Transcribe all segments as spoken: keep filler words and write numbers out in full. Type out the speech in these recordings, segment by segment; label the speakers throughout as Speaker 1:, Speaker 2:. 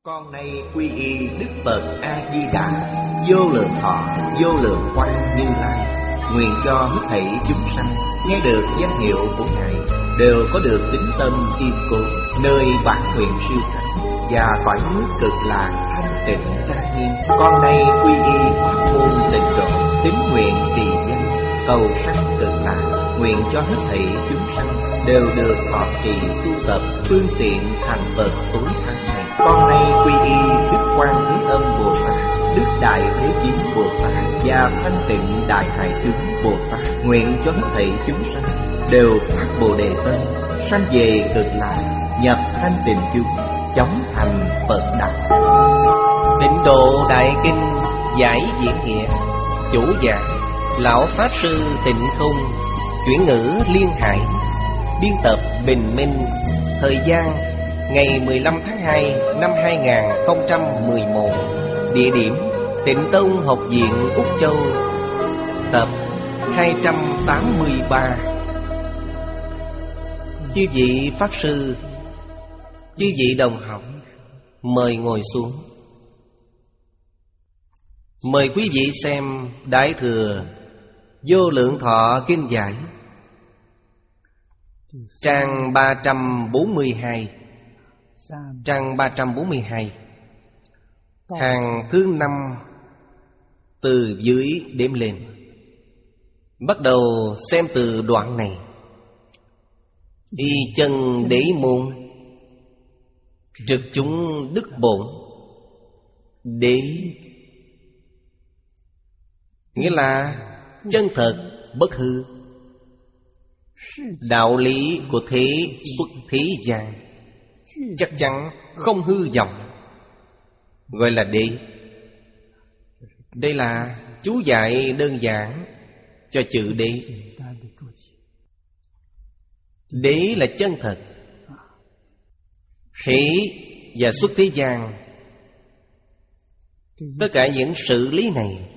Speaker 1: Con nay quy y Đức Phật A Di Đà, vô lượng thọ, vô lượng quang Như Lai. Nguyện cho hết thảy chúng sanh nghe được danh hiệu của Ngài đều có được tín tâm kiên cố, nơi bản nguyện siêu thắng và cõi nước cực lạc thanh tịnh trang nghiêm. Con nay quy y pháp môn tịnh độ, tín nguyện trì danh, cầu sanh cực lạc. Nguyện cho hết thảy chúng sanh đều được thọ trì tu tập phương tiện thành Phật tối thắng này. Con nay quy y Đức Quan Thế Âm Bồ Tát, Đức Đại Thế Chí Bồ Tát và Thanh Tịnh Đại Hải Chúng Bồ Tát. Nguyện cho hết thảy chúng sanh đều phát Bồ Đề tâm, sanh về cực lạc, nhập thanh tịnh chúng, chóng thành Phật đạo.
Speaker 2: Tịnh Độ Đại Kinh giải diễn nghĩa. Chủ giảng Lão Pháp Sư Tịnh Không. Chuyển ngữ Liên Hải. Biên tập Bình Minh. Thời gian ngày mười lăm tháng hai năm hai nghìn không trăm mười một. Địa điểm Tịnh Tông Học viện Úc Châu. Tập hai trăm tám mươi ba. Chư vị Pháp Sư, chư vị đồng học, mời ngồi xuống. Mời quý vị xem Đại Thừa Vô Lượng Thọ Kinh Giải, trang ba trăm bốn mươi hai. Trang ba trăm bốn mươi hai, hàng thứ năm từ dưới đếm lên. Bắt đầu xem từ đoạn này. Y chân đế môn, trực chúng đức bổn. Đế nghĩa là chân thật bất hư, đạo lý của thế xuất thế gian chắc chắn không hư vọng, gọi là đế. Đây là chú giải đơn giản cho chữ đế. Đế là chân thật, thế và xuất thế gian. Tất cả những sự lý này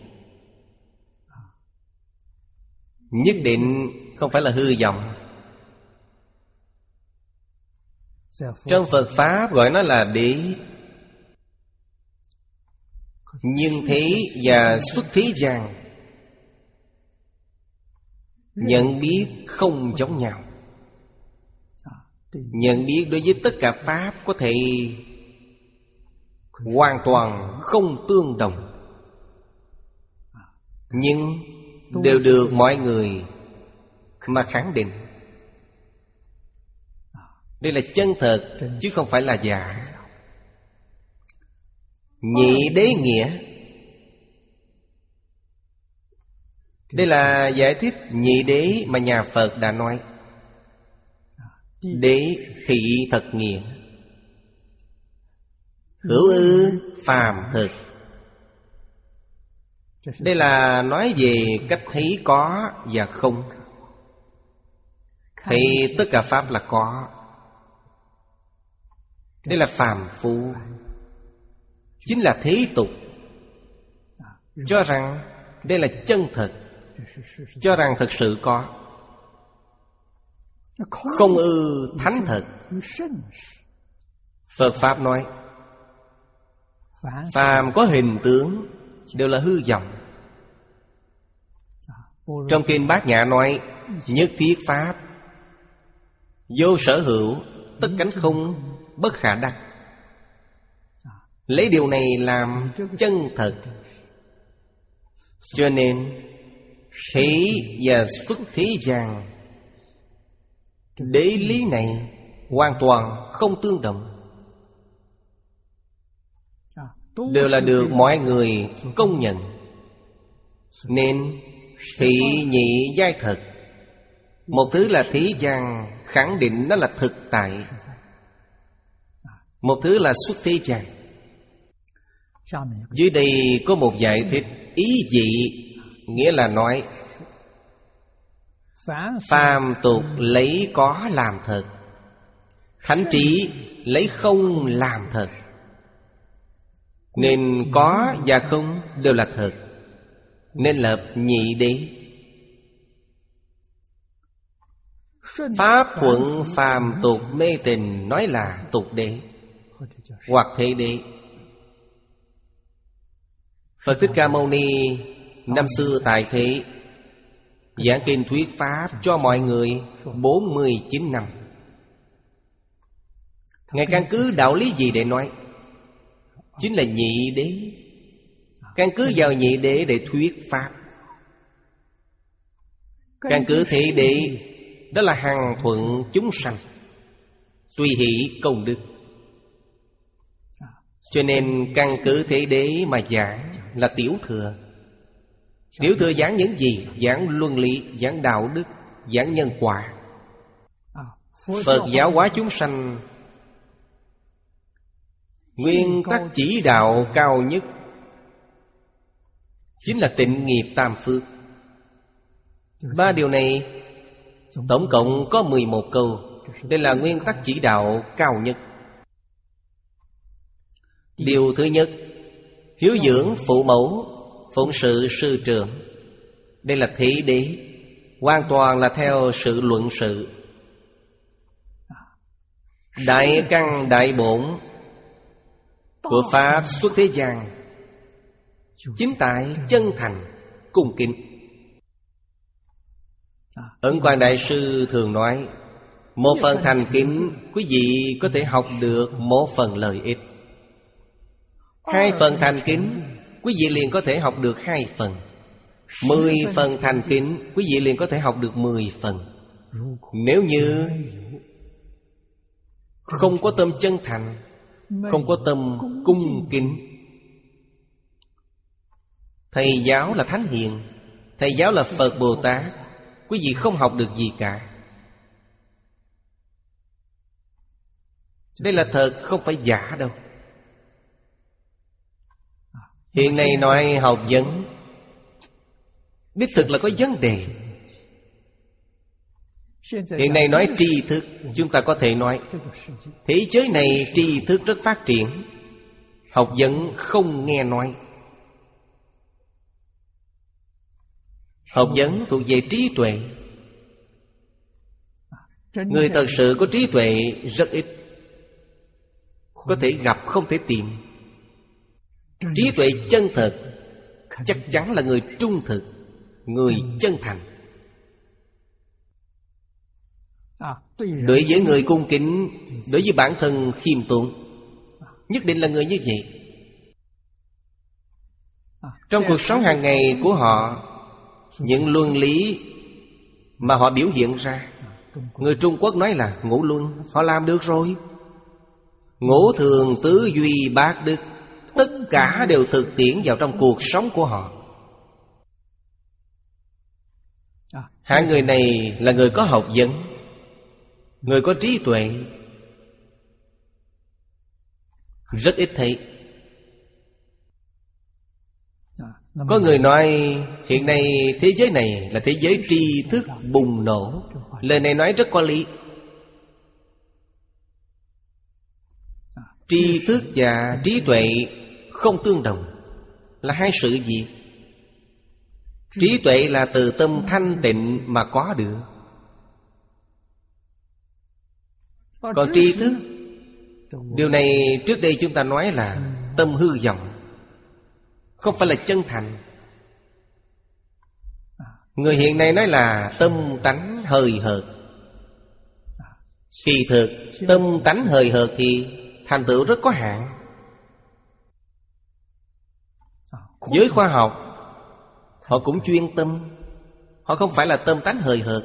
Speaker 2: nhất định không phải là hư vọng. Trong Phật Pháp gọi nó là đế. Nhưng thế và xuất thế gian nhận biết không giống nhau. Nhận biết đối với tất cả Pháp có thể hoàn toàn không tương đồng, nhưng đều được mọi người mà khẳng định. Đây là chân thật chứ không phải là giả. Nhị đế nghĩa, đây là giải thích nhị đế mà nhà Phật đã nói. Đế thị thật nghĩa, hữu ư phàm thực. Đây là nói về cách thấy có và không. Thấy tất cả Pháp là có. Đây là phàm phu, chính là thế tục. Cho rằng đây là chân thật, cho rằng thật sự có. Không ư thánh thật. Phật Pháp nói phàm có hình tướng đều là hư vọng. Trong kinh Bát Nhã nói nhất thiết Pháp vô sở hữu, tất cánh không, bất khả đắc. Lấy điều này làm chân thật. Cho nên thế và xuất thế gian, đế lý này hoàn toàn không tương đồng, đều là được mọi người công nhận. Nên thị nhị giai thật. Một thứ là thế gian khẳng định nó là thực tại, một thứ là xuất thế gian. Dưới đây có một giải thích ý dị, nghĩa là nói phàm tục lấy có làm thật, thánh trí lấy không làm thật. Nên có và không đều là thật, nên lập nhị đế. Pháp thuận phàm tục mê tình nói là tục đế hoặc thế đế. Phật Thích Ca Mâu Ni năm xưa tại thế giảng kinh thuyết pháp cho mọi người bốn mươi chín năm. Ngài căn cứ đạo lý gì để nói? Chính là nhị đế. Căn cứ vào nhị đế để thuyết pháp. Căn cứ thế đế, đó là hằng thuận chúng sanh, tùy hỷ công đức. Cho nên căn cứ thế đế mà giảng là tiểu thừa. Tiểu thừa giảng những gì? Giảng luân lý, giảng đạo đức, giảng nhân quả. Phật giáo hóa chúng sanh, nguyên tắc chỉ đạo cao nhất chính là tịnh nghiệp tam phước. Ba điều này tổng cộng có mười một câu. Đây là nguyên tắc chỉ đạo cao nhất. Điều thứ nhất, hiếu dưỡng phụ mẫu, phụng sự sư trưởng. Đây là thế đế, hoàn toàn là theo sự luận sự. Đại căn đại bổn của pháp xuất thế gian chính tại chân thành cung kính. Ấn Quang Đại Sư thường nói, một phần thành kính quý vị có thể học được một phần lợi ích. Hai phần thành kính quý vị liền có thể học được hai phần. Mười phần thành kính quý vị liền có thể học được mười phần. Nếu như không có tâm chân thành, không có tâm cung kính, thầy giáo là thánh hiền, thầy giáo là Phật Bồ Tát, quý vị không học được gì cả. Đây là thật, không phải giả đâu. Hiện nay nói học vấn, đích thực là có vấn đề. Hiện nay nói tri thức, chúng ta có thể nói thế giới này tri thức rất phát triển, học vấn không nghe nói. Học vấn thuộc về trí tuệ. Người thật sự có trí tuệ rất ít, có thể gặp không thể tìm. Trí tuệ chân thật chắc chắn là người trung thực, người chân thành. Đối với người cung kính, đối với bản thân khiêm tốn, nhất định là người như vậy. Trong cuộc sống hàng ngày của họ, những luân lý mà họ biểu hiện ra, người Trung Quốc nói là ngũ luân, họ làm được rồi. Ngũ thường tứ duy bát đức, tất cả đều thực tiễn vào trong cuộc sống của họ. Hạng người này là người có học vấn, người có trí tuệ, rất ít thấy. Có người nói hiện nay thế giới này là thế giới tri thức bùng nổ. Lời này nói rất có lý. Tri thức và trí tuệ không tương đồng, là hai sự gì? Trí tuệ là từ tâm thanh tịnh mà có được. Còn tri thức, điều này trước đây chúng ta nói là tâm hư vọng, không phải là chân thành. Người hiện nay nói là tâm tánh hời hợt. Kỳ thực tâm tánh hời hợt thì thành tựu rất có hạn. Với khoa học, họ cũng chuyên tâm, họ không phải là tâm tánh hời hợt.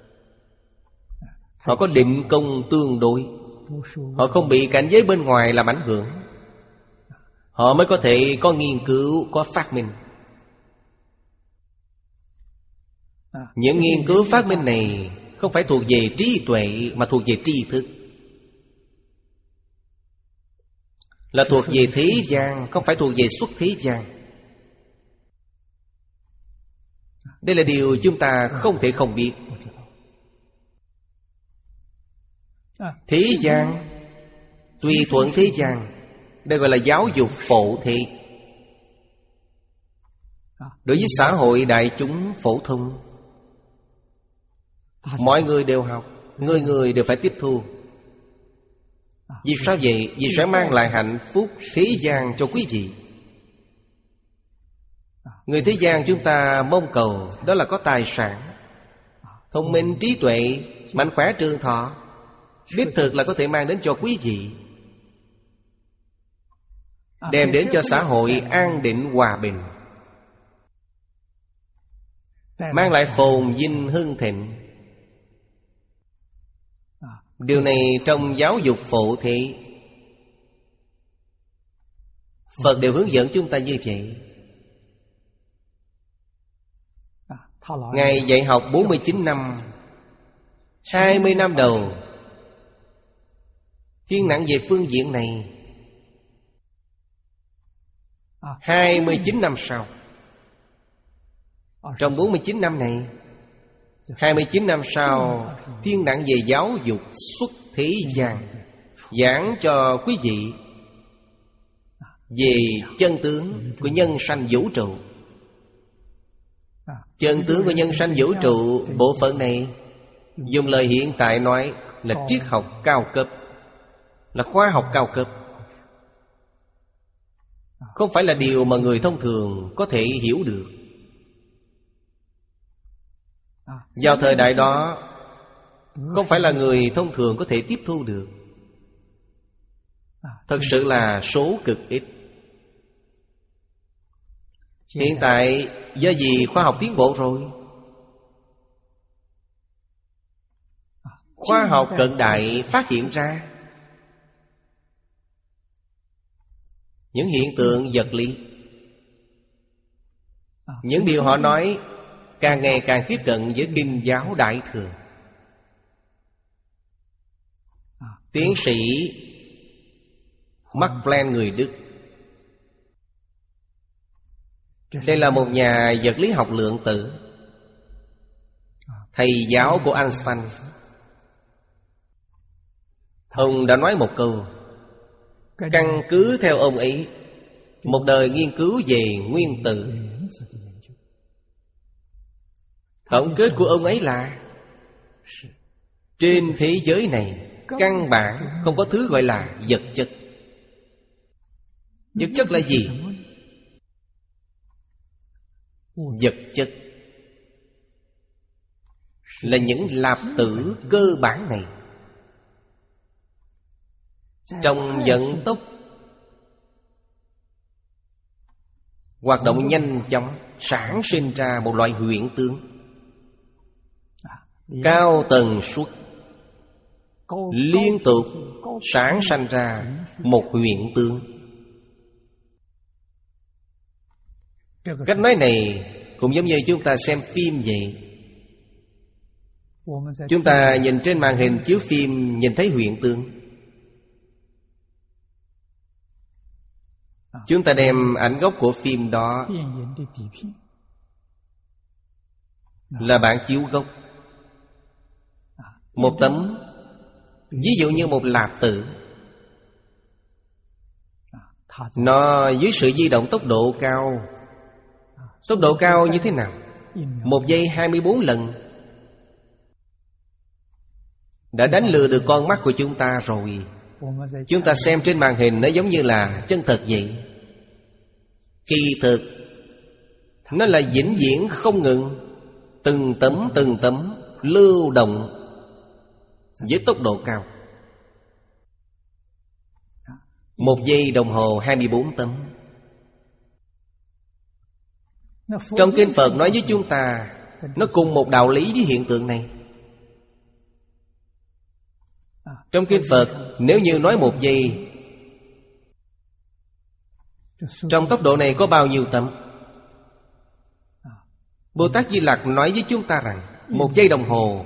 Speaker 2: Họ có định công tương đối, họ không bị cảnh giới bên ngoài làm ảnh hưởng, họ mới có thể có nghiên cứu, có phát minh. Những nghiên cứu phát minh này không phải thuộc về trí tuệ, mà thuộc về tri thức, là thuộc về thế gian, không phải thuộc về xuất thế gian. Đây là điều chúng ta không thể không biết. Thế gian, tùy thuận thế gian, đây gọi là giáo dục phổ thế. Đối với xã hội đại chúng phổ thông, mọi người đều học, người người đều phải tiếp thu. Vì sao vậy? Vì sẽ mang lại hạnh phúc thế gian cho quý vị. Người thế gian chúng ta mong cầu đó là có tài sản, thông minh, trí tuệ, mạnh khỏe, trường thọ. Đích thực là có thể mang đến cho quý vị, đem đến cho xã hội an định hòa bình, mang lại phồn vinh hưng thịnh. Điều này trong giáo dục phổ thị, Phật đều hướng dẫn chúng ta như vậy. Ngài dạy học bốn mươi chín năm, hai mươi năm đầu thiên nặng về phương diện này, hai mươi chín năm sau. Trong bốn mươi chín năm này, hai mươi chín năm sau thiên nặng về giáo dục xuất thế gian, giảng cho quý vị về chân tướng của nhân sanh vũ trụ. Chân tướng của nhân sanh vũ trụ, bộ phận này dùng lời hiện tại nói là triết học cao cấp, là khoa học cao cấp, không phải là điều mà người thông thường có thể hiểu được. Vào thời đại đó, không phải là người thông thường có thể tiếp thu được. Thật sự là số cực ít. Hiện tại do gì khoa học tiến bộ rồi, khoa học cận đại phát hiện ra những hiện tượng vật lý. Những điều họ nói càng ngày càng tiếp cận với kinh giáo đại thừa. Tiến sĩ Max Planck người Đức, đây là một nhà vật lý học lượng tử, thầy giáo của Einstein. Ông đã nói một câu, căn cứ theo ông ấy, một đời nghiên cứu về nguyên tử. Tổng kết của ông ấy là trên thế giới này căn bản không có thứ gọi là vật chất. Vật chất là gì? Vật chất là những lạp tử cơ bản này, trong vận tốc hoạt động nhanh chóng, sản sinh ra một loại hiện tượng cao tần suất, liên tục sản sinh ra một hiện tượng. Cách nói này cũng giống như chúng ta xem phim vậy. Chúng ta nhìn trên màn hình chiếu phim, nhìn thấy hiện tượng. Chúng ta đem ảnh gốc của phim đó là bản chiếu gốc, một tấm, ví dụ như một lạp tử. Nó dưới sự di động tốc độ cao. Tốc độ cao như thế nào? Một giây hai mươi bốn lần đã đánh lừa được con mắt của chúng ta rồi. Chúng ta xem trên màn hình nó giống như là chân thật vậy. Kỳ thực nó là vĩnh viễn không ngừng, từng tấm từng tấm lưu động với tốc độ cao. Một giây đồng hồ hai mươi bốn tấm. Trong kinh Phật nói với chúng ta, nó cùng một đạo lý với hiện tượng này. Trong kinh Phật, nếu như nói một giây, trong tốc độ này có bao nhiêu tấm? Bồ Tát Di Lặc nói với chúng ta rằng một giây đồng hồ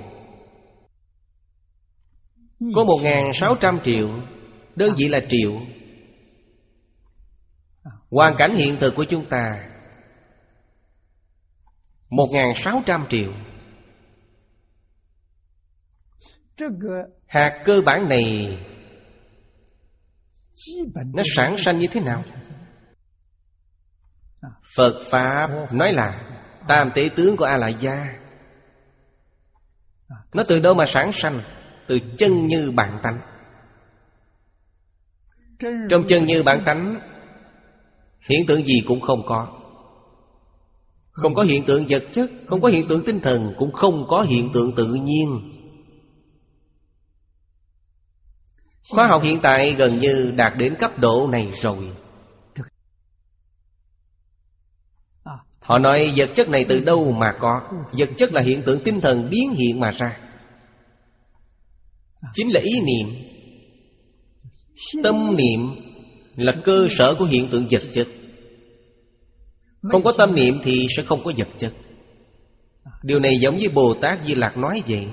Speaker 2: có một nghìn sáu trăm triệu, đơn vị là triệu. Hoàn cảnh hiện thực của chúng ta một nghìn sáu trăm triệu. Hạt cơ bản này nó sản sanh như thế nào? Phật Pháp nói là tam tế tướng của A-la gia. Nó từ đâu mà sản sanh? Từ chân như bản tánh. Trong chân như bản tánh, hiện tượng gì cũng không có. Không có hiện tượng vật chất, không có hiện tượng tinh thần, cũng không có hiện tượng tự nhiên. Khoa học hiện tại gần như đạt đến cấp độ này rồi. Họ nói vật chất này từ đâu mà có? Vật chất là hiện tượng tinh thần biến hiện mà ra. Chính là ý niệm. Tâm niệm là cơ sở của hiện tượng vật chất. Không có tâm niệm thì sẽ không có vật chất. Điều này giống như Bồ Tát Di Lặc nói vậy.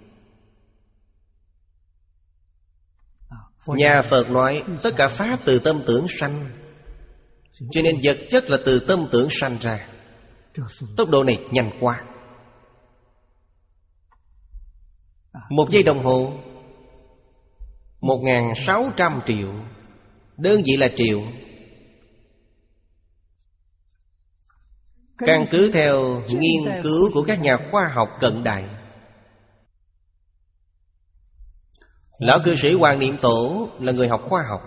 Speaker 2: Nhà Phật nói tất cả pháp từ tâm tưởng sanh, cho nên vật chất là từ tâm tưởng sanh ra. Tốc độ này nhanh quá. Một giây đồng hồ Một ngàn sáu trăm triệu. Đơn vị là triệu. Căn cứ theo nghiên cứu của các nhà khoa học cận đại, Lão cư sĩ Hoàng Niệm Tổ là người học khoa học.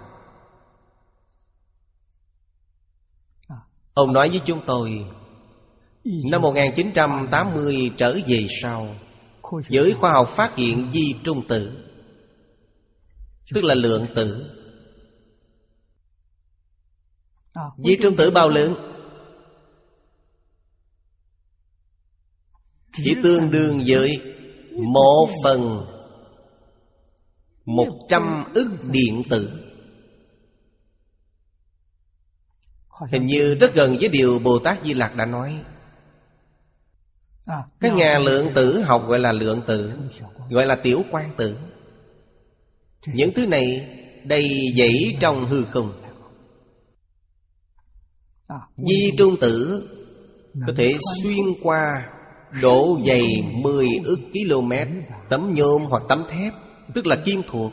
Speaker 2: Ông nói với chúng tôi, năm một nghìn chín trăm tám mươi trở về sau, giới khoa học phát hiện di trung tử, tức là lượng tử. Di trung tử bao lớn? Chỉ tương đương với một phần một trăm ức điện tử. Hình như rất gần với điều Bồ Tát Di Lặc đã nói. Các nhà lượng tử học gọi là lượng tử, gọi là tiểu quang tử. Những thứ này đầy dẫy trong hư không. Di trung tử có thể xuyên qua độ dày mười ức km tấm nhôm hoặc tấm thép, tức là kim thuộc.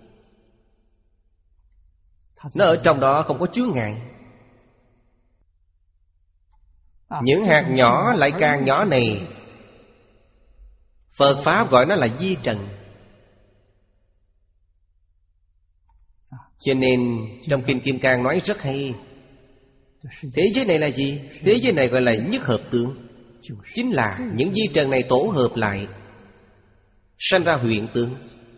Speaker 2: Nó ở trong đó không có chướng ngại. Những hạt nhỏ lại càng nhỏ này, Phật Pháp gọi nó là di trần. Cho nên trong Kinh Kim Cang nói rất hay. Thế giới này là gì? Thế giới này gọi là nhất hợp tướng. Chính là những di trần này tổ hợp lại sanh ra hiện tượng.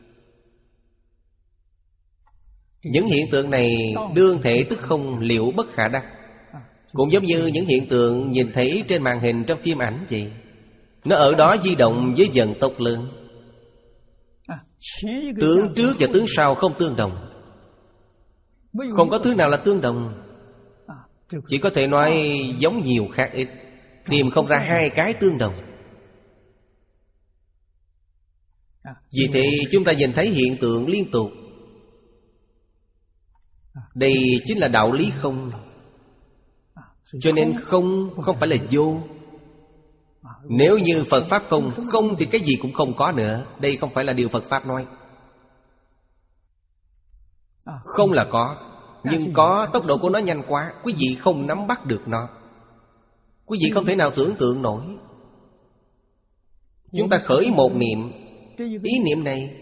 Speaker 2: Những hiện tượng này đương thể tức không, liệu bất khả đắc. Cũng giống như những hiện tượng nhìn thấy trên màn hình trong phim ảnh vậy. Nó ở đó di động với vận tốc lớn. Tướng trước và tướng sau không tương đồng. Không có thứ nào là tương đồng. Chỉ có thể nói giống nhiều khác ít, tìm không ra hai cái tương đồng. Vì thế chúng ta nhìn thấy hiện tượng liên tục. Đây chính là đạo lý không. Cho nên không không phải là vô. Nếu như Phật Pháp không, không thì cái gì cũng không có nữa. Đây không phải là điều Phật Pháp nói. Không là có, nhưng có tốc độ của nó nhanh quá, quý vị không nắm bắt được nó. Quý vị không thể nào tưởng tượng nổi. Chúng ta khởi một niệm, ý niệm này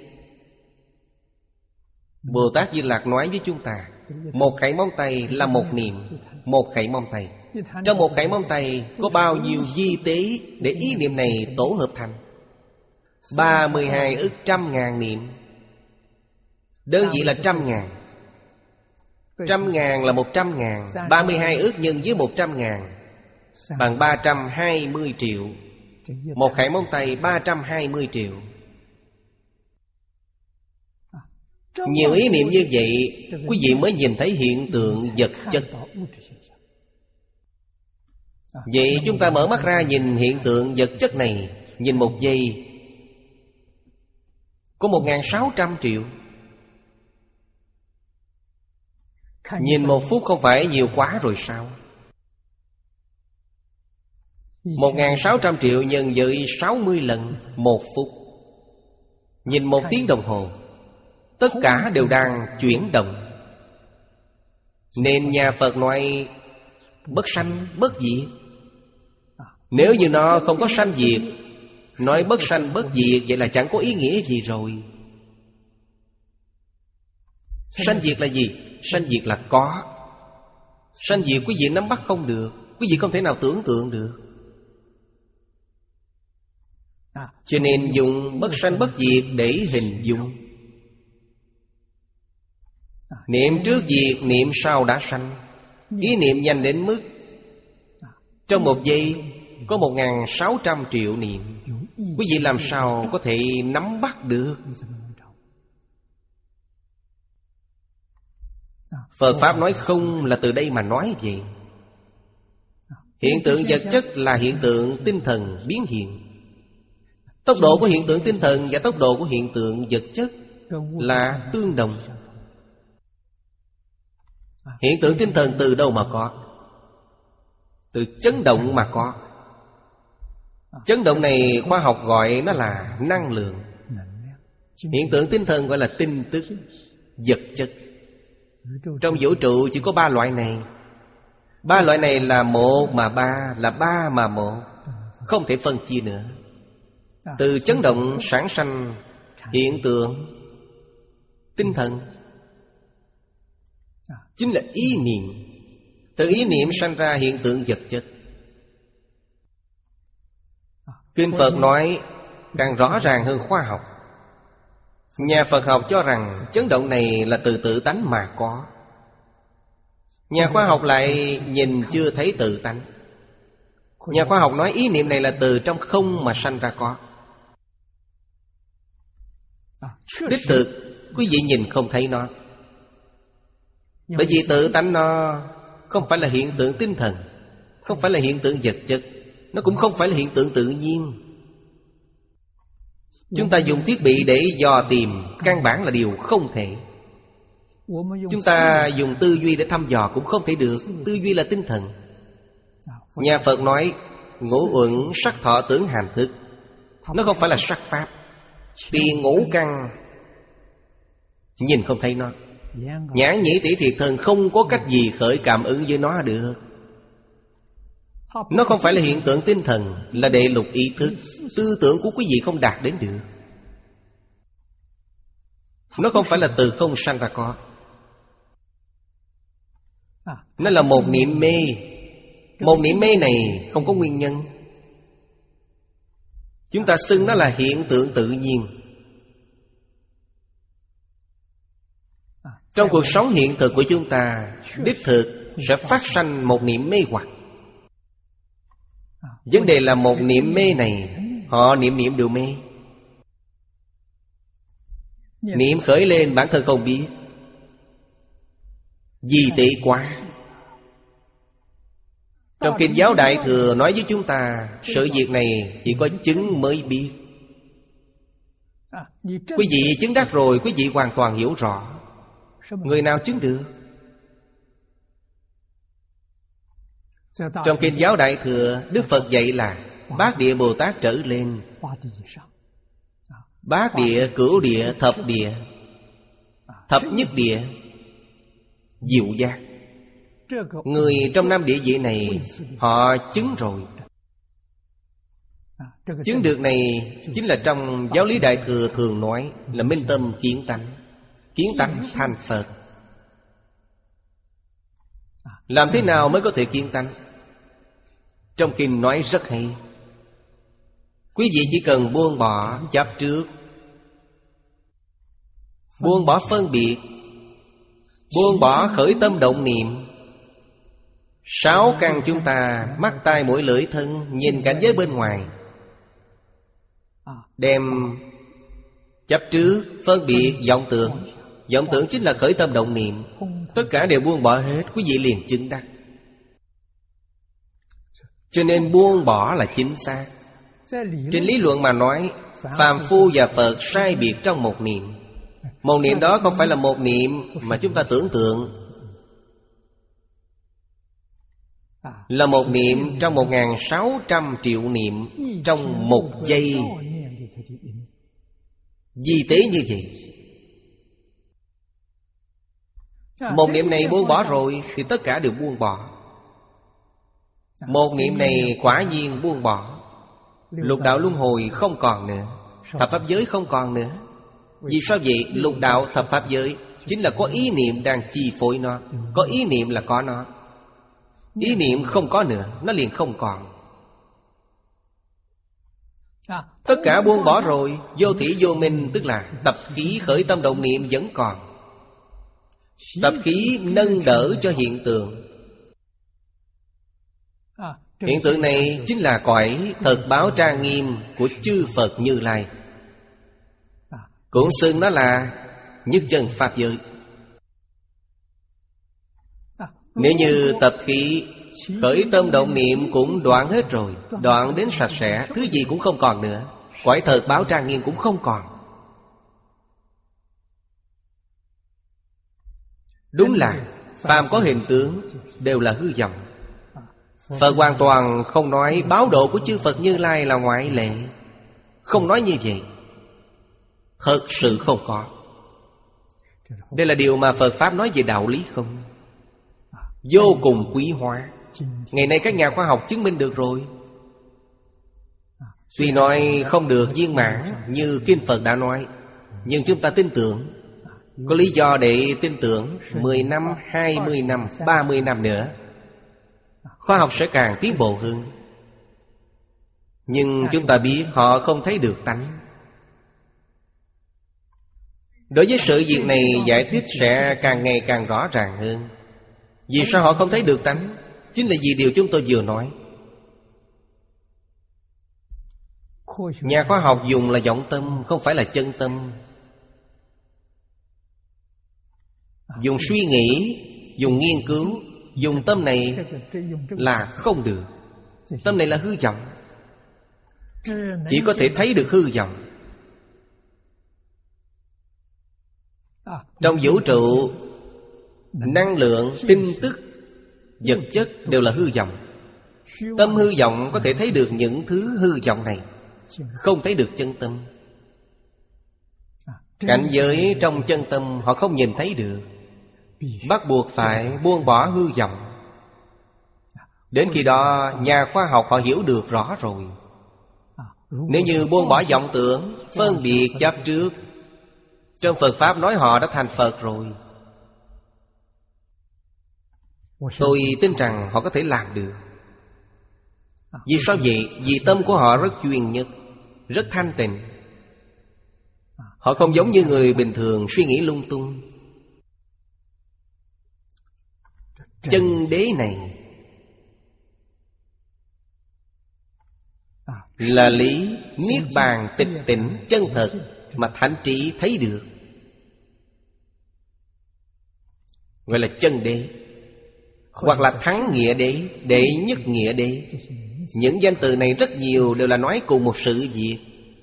Speaker 2: Bồ Tát Di Lặc nói với chúng ta, một khẩy móng tay là một niệm. Một khẩy móng tay, trong một khẩy móng tay có bao nhiêu di tế để ý niệm này tổ hợp thành? Ba mươi hai ức trăm ngàn niệm. Đơn vị là trăm ngàn. Trăm ngàn là một trăm ngàn. Ba mươi hai ức nhân với một trăm ngàn bằng ba trăm hai mươi triệu. Một khẩy móng tay ba trăm hai mươi triệu. Nhiều ý niệm như vậy, quý vị mới nhìn thấy hiện tượng vật chất. Vậy chúng ta mở mắt ra nhìn hiện tượng vật chất này, nhìn một giây có một ngàn sáu trăm triệu. Nhìn một phút không phải nhiều quá rồi sao? Một ngàn sáu trăm triệu nhân với sáu mươi lần một phút. Nhìn một tiếng đồng hồ, tất cả đều đang chuyển động. Nên nhà Phật nói bất sanh bất diệt. Nếu như nó không có sanh diệt, nói bất sanh bất diệt, vậy là chẳng có ý nghĩa gì rồi. Sanh diệt là gì? Sanh diệt là có. Sanh diệt quý vị nắm bắt không được, quý vị không thể nào tưởng tượng được. Cho nên dùng bất sanh bất diệt để hình dung. Niệm trước diệt, niệm sau đã sanh. Ý niệm nhanh đến mức trong một giây có một ngàn sáu trăm triệu niệm. Quý vị làm sao có thể nắm bắt được? Phật Pháp nói không là từ đây mà nói vậy. Hiện tượng vật chất là hiện tượng tinh thần biến hiện. Tốc độ của hiện tượng tinh thần và tốc độ của hiện tượng vật chất là tương đồng. Hiện tượng tinh thần từ đâu mà có? Từ chấn động mà có. Chấn động này khoa học gọi nó là năng lượng. Hiện tượng tinh thần gọi là tin tức, vật chất. Trong vũ trụ chỉ có ba loại này. Ba loại này là một mà ba, là ba mà một, không thể phân chia nữa. Từ chấn động sản sanh hiện tượng tinh thần, chính là ý niệm. Từ ý niệm sanh ra hiện tượng vật chất. Kinh Phật nói càng rõ ràng hơn khoa học. Nhà Phật học cho rằng chấn động này là từ tự tánh mà có. Nhà khoa học lại nhìn chưa thấy tự tánh. Nhà khoa học nói ý niệm này là từ trong không mà sanh ra có. Đích thực quý vị nhìn không thấy nó. Bởi vì tự tánh nó không phải là hiện tượng tinh thần, không phải là hiện tượng vật chất, nó cũng không phải là hiện tượng tự nhiên. Chúng ta dùng thiết bị để dò tìm, căn bản là điều không thể. Chúng ta dùng tư duy để thăm dò cũng không thể được. Tư duy là tinh thần. Nhà Phật nói ngũ uẩn sắc thọ tưởng hành thức, nó không phải là sắc pháp. Tiền ngũ căn nhìn không thấy nó. Nhãn nhĩ tỷ thiệt thân không có cách gì khởi cảm ứng với nó được. Nó không phải là hiện tượng tinh thần, là đệ lục ý thức. Tư tưởng của quý vị không đạt đến được. Nó không phải là từ không sanh ra có. Nó là một niệm mê. Một niệm mê này không có nguyên nhân. Chúng ta xưng nó là hiện tượng tự nhiên. Trong cuộc sống hiện thực của chúng ta, đích thực sẽ phát sanh một niệm mê hoặc. Vấn đề là một niệm mê này, họ niệm niệm đều mê. Niệm khởi lên bản thân không biết. Vì tệ quá. Trong Kinh Giáo Đại Thừa nói với chúng ta, sự việc này chỉ có chứng mới biết. Quý vị chứng đắc rồi, quý vị hoàn toàn hiểu rõ. Người nào chứng được? Trong Kinh Giáo Đại Thừa, Đức Phật dạy là Bát Địa Bồ Tát trở lên, Bát Địa, Cửu Địa, Thập Địa, Thập Nhất Địa, Diệu Giác. Người trong năm địa vị này họ chứng rồi. Chứng được này chính là trong Giáo lý Đại Thừa thường nói là minh tâm kiến tánh. Kiến tánh thành Phật. Làm thế nào mới có thể kiến tánh? Trong Kinh nói rất hay. Quý vị chỉ cần buông bỏ chấp trước, buông bỏ phân biệt, buông bỏ khởi tâm động niệm. Sáu căn chúng ta, mắt tai mũi lưỡi thân, nhìn cảnh giới bên ngoài, đem chấp trước, phân biệt, vọng tưởng. Vọng tưởng chính là khởi tâm động niệm. Tất cả đều buông bỏ hết, quý vị liền chứng đắc. Cho nên buông bỏ là chính xác. Trên lý luận mà nói, phàm phu và Phật sai biệt trong một niệm. Một niệm đó không phải là một niệm mà chúng ta tưởng tượng, là một niệm trong một ngàn sáu trăm triệu niệm trong một giây. Vì tế như vậy. Một niệm này buông bỏ rồi thì tất cả đều buông bỏ. Một niệm này quả nhiên buông bỏ. Lục đạo luân hồi không còn nữa, thập pháp giới không còn nữa. Vì sao vậy? Lục đạo thập pháp giới chính là có ý niệm đang chi phối nó. Có ý niệm là có nó. Ý niệm không có nữa, nó liền không còn. Tất cả buông bỏ rồi. Vô thỉ vô minh tức là tập khí khởi tâm động niệm vẫn còn. Tập khí nâng đỡ cho hiện tượng. Hiện tượng này chính là cõi thật báo trang nghiêm của chư Phật Như Lai. Cũng xưng nó là nhất chân Pháp giới. Nếu như tập khí khởi tâm động niệm cũng đoạn hết rồi, đoạn đến sạch sẽ, thứ gì cũng không còn nữa, cõi thật báo trang nghiêm cũng không còn. Đúng là phàm có hình tướng đều là hư vọng. Phật hoàn toàn không nói báo độ của chư Phật Như Lai là ngoại lệ. Không nói như vậy. Thật sự không có. Đây là điều mà Phật Pháp nói về đạo lý không? Vô cùng quý hóa. Ngày nay các nhà khoa học chứng minh được rồi. Tuy nói không được viên mãn như Kinh Phật đã nói, nhưng chúng ta tin tưởng. Có lý do để tin tưởng. Mười năm, hai mươi năm, ba mươi năm nữa khoa học sẽ càng tiến bộ hơn. Nhưng chúng ta biết họ không thấy được tánh. Đối với sự việc này giải thích sẽ càng ngày càng rõ ràng hơn. Vì sao họ không thấy được tánh? Chính là vì điều chúng tôi vừa nói. Nhà khoa học dùng là vọng tâm, không phải là chân tâm. Dùng suy nghĩ, dùng nghiên cứu, dùng tâm này là không được. Tâm này là hư vọng. Chỉ có thể thấy được hư vọng. Trong vũ trụ, năng lượng, tin tức, vật chất đều là hư vọng. Tâm hư vọng có thể thấy được những thứ hư vọng này, không thấy được chân tâm. Cảnh giới trong chân tâm họ không nhìn thấy được. Bắt buộc phải buông bỏ hư vọng. Đến khi đó nhà khoa học họ hiểu được rõ rồi. Nếu như buông bỏ vọng tưởng, phân biệt chấp trước, trong Phật Pháp nói họ đã thành Phật rồi. Tôi tin rằng họ có thể làm được. Vì sao vậy? Vì tâm của họ rất chuyên nhất, rất thanh tịnh. Họ không giống như người bình thường suy nghĩ lung tung. Chân đế này là lý niết bàn tịch tỉnh chân thật mà thánh trí thấy được, gọi là chân đế, hoặc là thắng nghĩa đế, đệ nhất nghĩa đế. Những danh từ này rất nhiều đều là nói cùng một sự việc.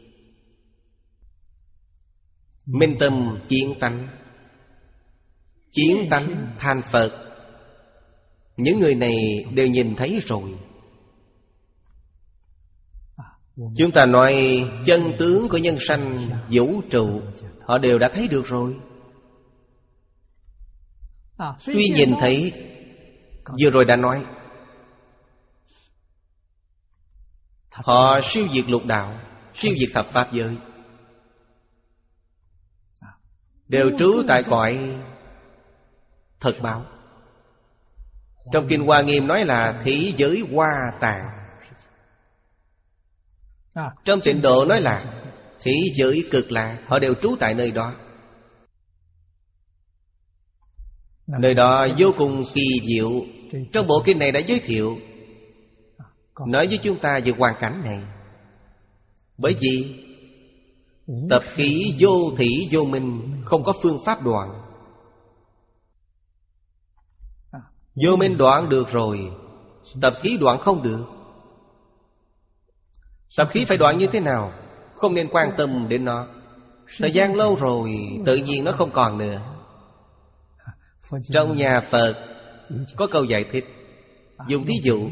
Speaker 2: Minh tâm kiến tánh, kiến tánh thành Phật. Những người này đều nhìn thấy rồi. Chúng ta nói chân tướng của nhân sanh vũ trụ, họ đều đã thấy được rồi. Tuy nhìn thấy, vừa rồi đã nói, họ siêu diệt lục đạo, siêu diệt thập pháp giới, đều trú tại cõi thật báo. Trong Kinh Hoa Nghiêm nói là thế giới hoa tạng. Trong Tịnh Độ nói là thế giới cực lạc. Họ đều trú tại nơi đó. Nơi đó vô cùng kỳ diệu. Trong bộ kinh này đã giới thiệu, nói với chúng ta về hoàn cảnh này. Bởi vì tập khí vô thỉ vô minh, không có phương pháp đoạn. Vô minh đoạn được rồi, tập khí đoạn không được. Tập khí phải đoạn như thế nào? Không nên quan tâm đến nó. Thời gian lâu rồi, tự nhiên nó không còn nữa. Trong nhà Phật có câu giải thích, dùng ví dụ,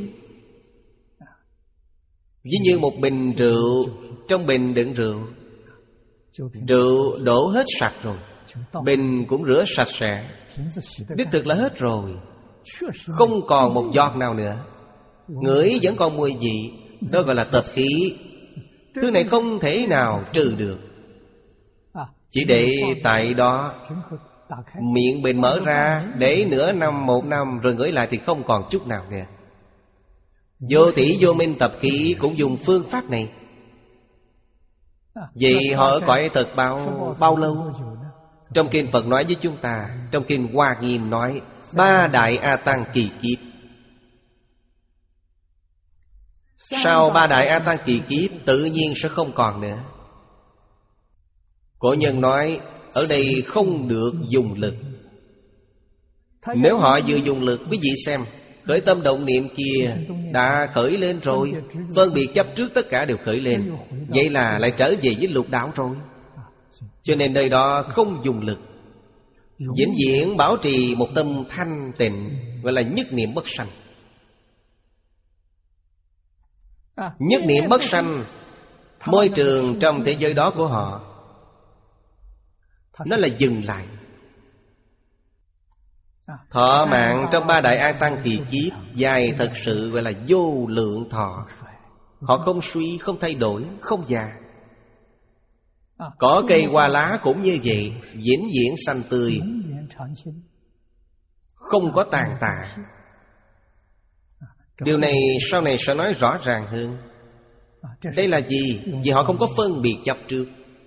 Speaker 2: ví như một bình rượu, trong bình đựng rượu, rượu đổ hết sạch rồi, bình cũng rửa sạch sẽ, đích thực là hết rồi, không còn một giọt nào nữa. Ngửi vẫn còn mùi vị, đó gọi là tập khí. Thứ này không thể nào trừ được. Chỉ để tại đó, miệng bình mở ra, để nửa năm, một năm, rồi ngửi lại thì không còn chút nào nữa. Vô thỉ vô minh tập khí cũng dùng phương pháp này. Vậy họ ở cõi thực bao, bao lâu? Trong kinh Phật nói với chúng ta, trong kinh Hoa Nghiêm nói ba đại A Tăng kỳ kiếp. Sau ba đại A Tăng kỳ kiếp tự nhiên sẽ không còn nữa. Cổ nhân nói ở đây không được dùng lực. Nếu họ vừa dùng lực, quý vị xem, khởi tâm động niệm kia đã khởi lên rồi, phân biệt chấp trước tất cả đều khởi lên. Vậy là lại trở về với lục đạo rồi. Cho nên nơi đó không dùng lực, vĩnh viễn bảo trì một tâm thanh tịnh, gọi là nhất niệm bất sanh. Nhất niệm bất sanh, môi trường trong thế giới đó của họ nó là dừng lại. Thọ mạng trong ba đại A Tăng kỳ kiếp dài thật sự gọi là vô lượng thọ. Họ không suy, không thay đổi, không già. Cỏ cây hoa lá cũng như vậy, vĩnh viễn xanh tươi, không có tàn tạ. Điều này sau này sẽ nói rõ ràng hơn. Đây là gì? Vì họ không có phân biệt chấp trước.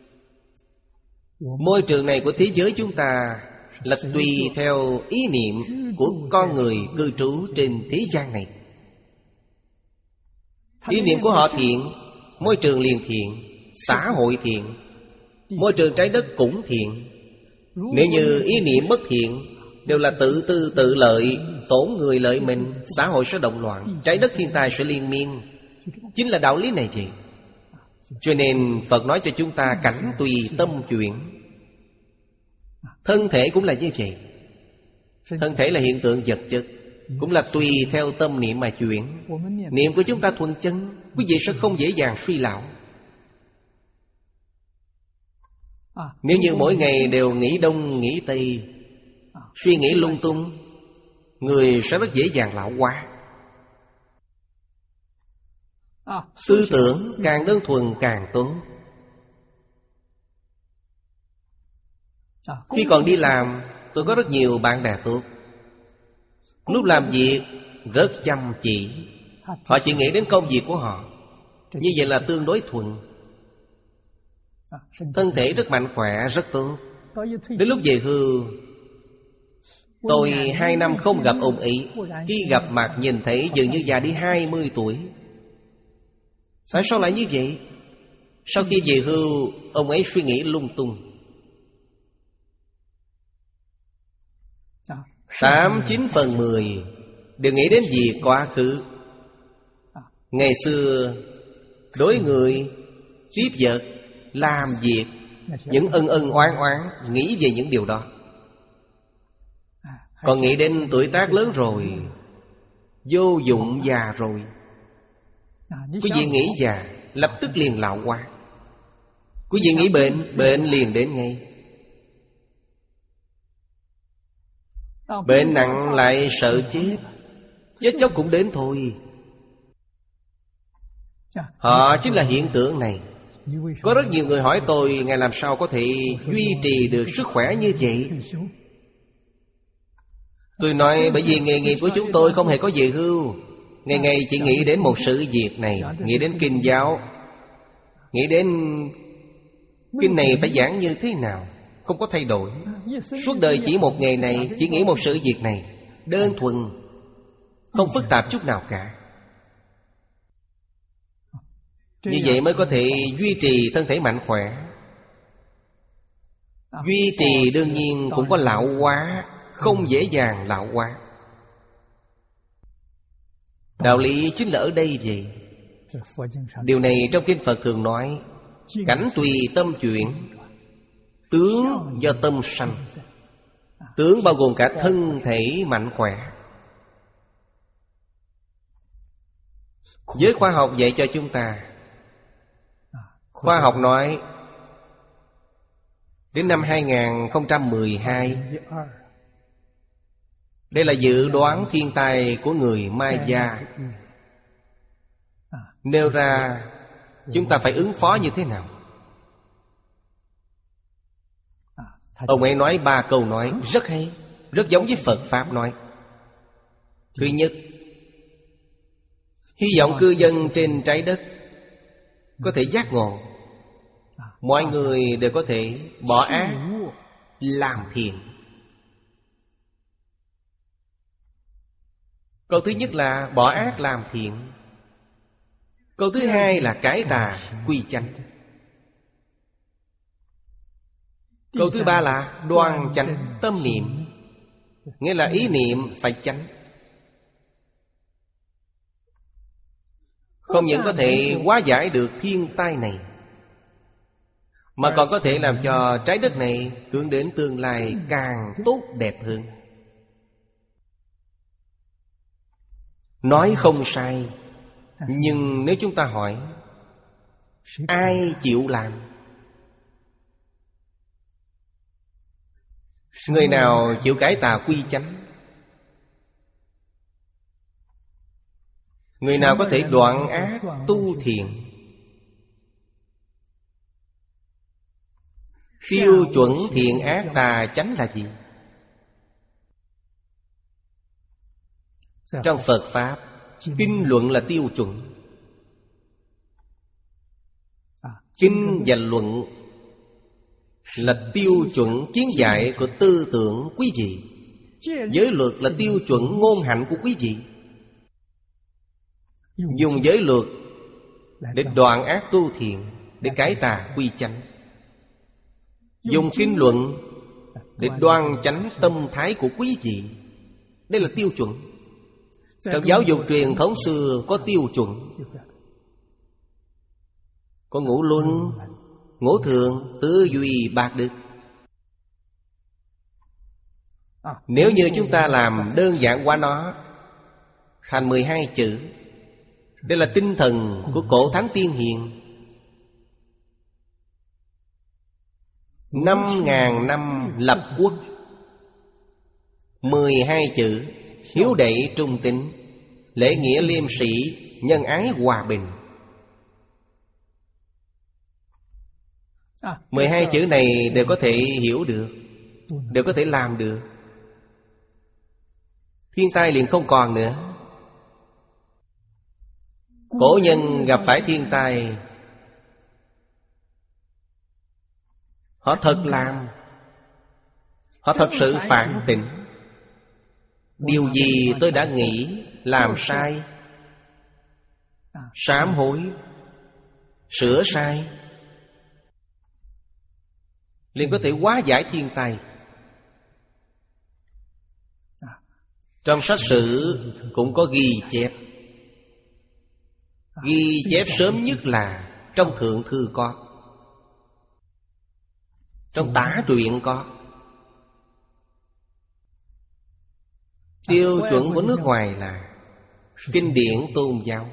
Speaker 2: Môi trường này của thế giới chúng ta là tùy theo ý niệm của con người cư trú trên thế gian này. Ý niệm của họ thiện, môi trường liền thiện, xã hội thiện, môi trường trái đất cũng thiện. Nếu như ý niệm bất thiện, đều là tự tư tự lợi, tổn người lợi mình, xã hội sẽ động loạn, trái đất thiên tai sẽ liên miên. Chính là đạo lý này vậy. Cho nên Phật nói cho chúng ta cảnh tùy tâm chuyển. Thân thể cũng là như vậy. Thân thể là hiện tượng vật chất, cũng là tùy theo tâm niệm mà chuyển. Niệm của chúng ta thuần chân, quý vị sẽ không dễ dàng suy lão. Nếu như mỗi ngày đều nghĩ đông nghĩ tây, suy nghĩ lung tung, người sẽ rất dễ dàng lão hóa. Tư tưởng càng đơn thuần càng tốt. Khi còn đi làm, tôi có rất nhiều bạn bè tốt. Lúc làm việc rất chăm chỉ, họ chỉ nghĩ đến công việc của họ. Như vậy là tương đối thuận. Thân thể rất mạnh khỏe, rất tốt. Đến lúc về hưu, tôi hai năm không gặp ông ấy. Khi gặp mặt nhìn thấy dường như già đi hai mươi tuổi. Tại sao lại như vậy? Sau khi về hưu, ông ấy suy nghĩ lung tung. Tám chín phần mười đều nghĩ đến việc quá khứ. Ngày xưa đối người, tiếp vật, làm việc, những ân ân oán oán, nghĩ về những điều đó. Còn nghĩ đến tuổi tác lớn rồi, vô dụng già rồi. Quý vị nghĩ già, lập tức liền lão hóa. Quý vị nghĩ bệnh, bệnh liền đến ngay. Bệnh nặng lại sợ chết, chết chóc cũng đến thôi. Họ chính là hiện tượng này. Có rất nhiều người hỏi tôi, ngài làm sao có thể duy trì được sức khỏe như vậy? Tôi nói bởi vì nghề nghiệp của chúng tôi không hề có về hưu. Ngày ngày chỉ nghĩ đến một sự việc này, nghĩ đến kinh giáo, nghĩ đến kinh này phải giảng như thế nào, không có thay đổi. Suốt đời chỉ một nghề này, chỉ nghĩ một sự việc này, đơn thuần, không phức tạp chút nào cả. Như vậy mới có thể duy trì thân thể mạnh khỏe. Duy trì đương nhiên cũng có lão hóa, không dễ dàng lão hóa. Đạo lý chính là ở đây vậy. Điều này trong kinh Phật thường nói cảnh tùy tâm chuyển, tướng do tâm sanh. Tướng bao gồm cả thân thể mạnh khỏe. Giới khoa học dạy cho chúng ta. Khoa học nói đến năm hai không một hai, đây là dự đoán thiên tai của người Maya, nêu ra chúng ta phải ứng phó như thế nào. Ông ấy nói ba câu nói rất hay, rất giống với Phật Pháp nói. Thứ nhất, hy vọng cư dân trên trái đất có thể giác ngộ. Mọi người đều có thể bỏ ác làm thiện. Câu thứ nhất là bỏ ác làm thiện. Câu thứ hai là cải tà quy chánh. Câu thứ ba là đoan chánh tâm niệm, nghĩa là ý niệm phải chánh. Không những có thể hóa giải được thiên tai này, mà còn có thể làm cho trái đất này hướng đến tương lai càng tốt đẹp hơn. Nói không sai, nhưng nếu chúng ta hỏi ai chịu làm? Người nào chịu cải tà quy chánh? Người nào có thể đoạn ác tu thiện? Tiêu chuẩn thiện ác tà chánh là gì? Trong Phật Pháp, kinh luận là tiêu chuẩn. Kinh và luận là tiêu chuẩn kiến giải của tư tưởng quý vị. Giới luật là tiêu chuẩn ngôn hạnh của quý vị. Dùng giới luật để đoạn ác tu thiện, để cải tà quy chánh. Dùng kinh luận để đoan chánh tâm thái của quý vị. Đây là tiêu chuẩn. Trong giáo dục truyền thống xưa có tiêu chuẩn. Có ngũ luân, ngũ thường, tư duy, bạc đức. Nếu như chúng ta làm đơn giản hóa nó thành mười hai chữ, đây là tinh thần của cổ thánh tiên hiền. Năm ngàn năm lập quốc, mười hai chữ: hiếu đệ trung tín, lễ nghĩa liêm sĩ, nhân ái hòa bình. Mười hai chữ này đều có thể hiểu được, đều có thể làm được. Thiên tai liền không còn nữa. Cổ nhân gặp phải thiên tai, họ thật làm, họ thật sự phản tỉnh. Điều gì tôi đã nghĩ làm sai, sám hối, sửa sai, liền có thể hóa giải thiên tai. Trong sách sử cũng có ghi chép. Ghi chép sớm nhất là trong Thượng Thư có, trong Tả Truyện có. Tiêu chuẩn của nước ngoài là kinh điển tôn giáo.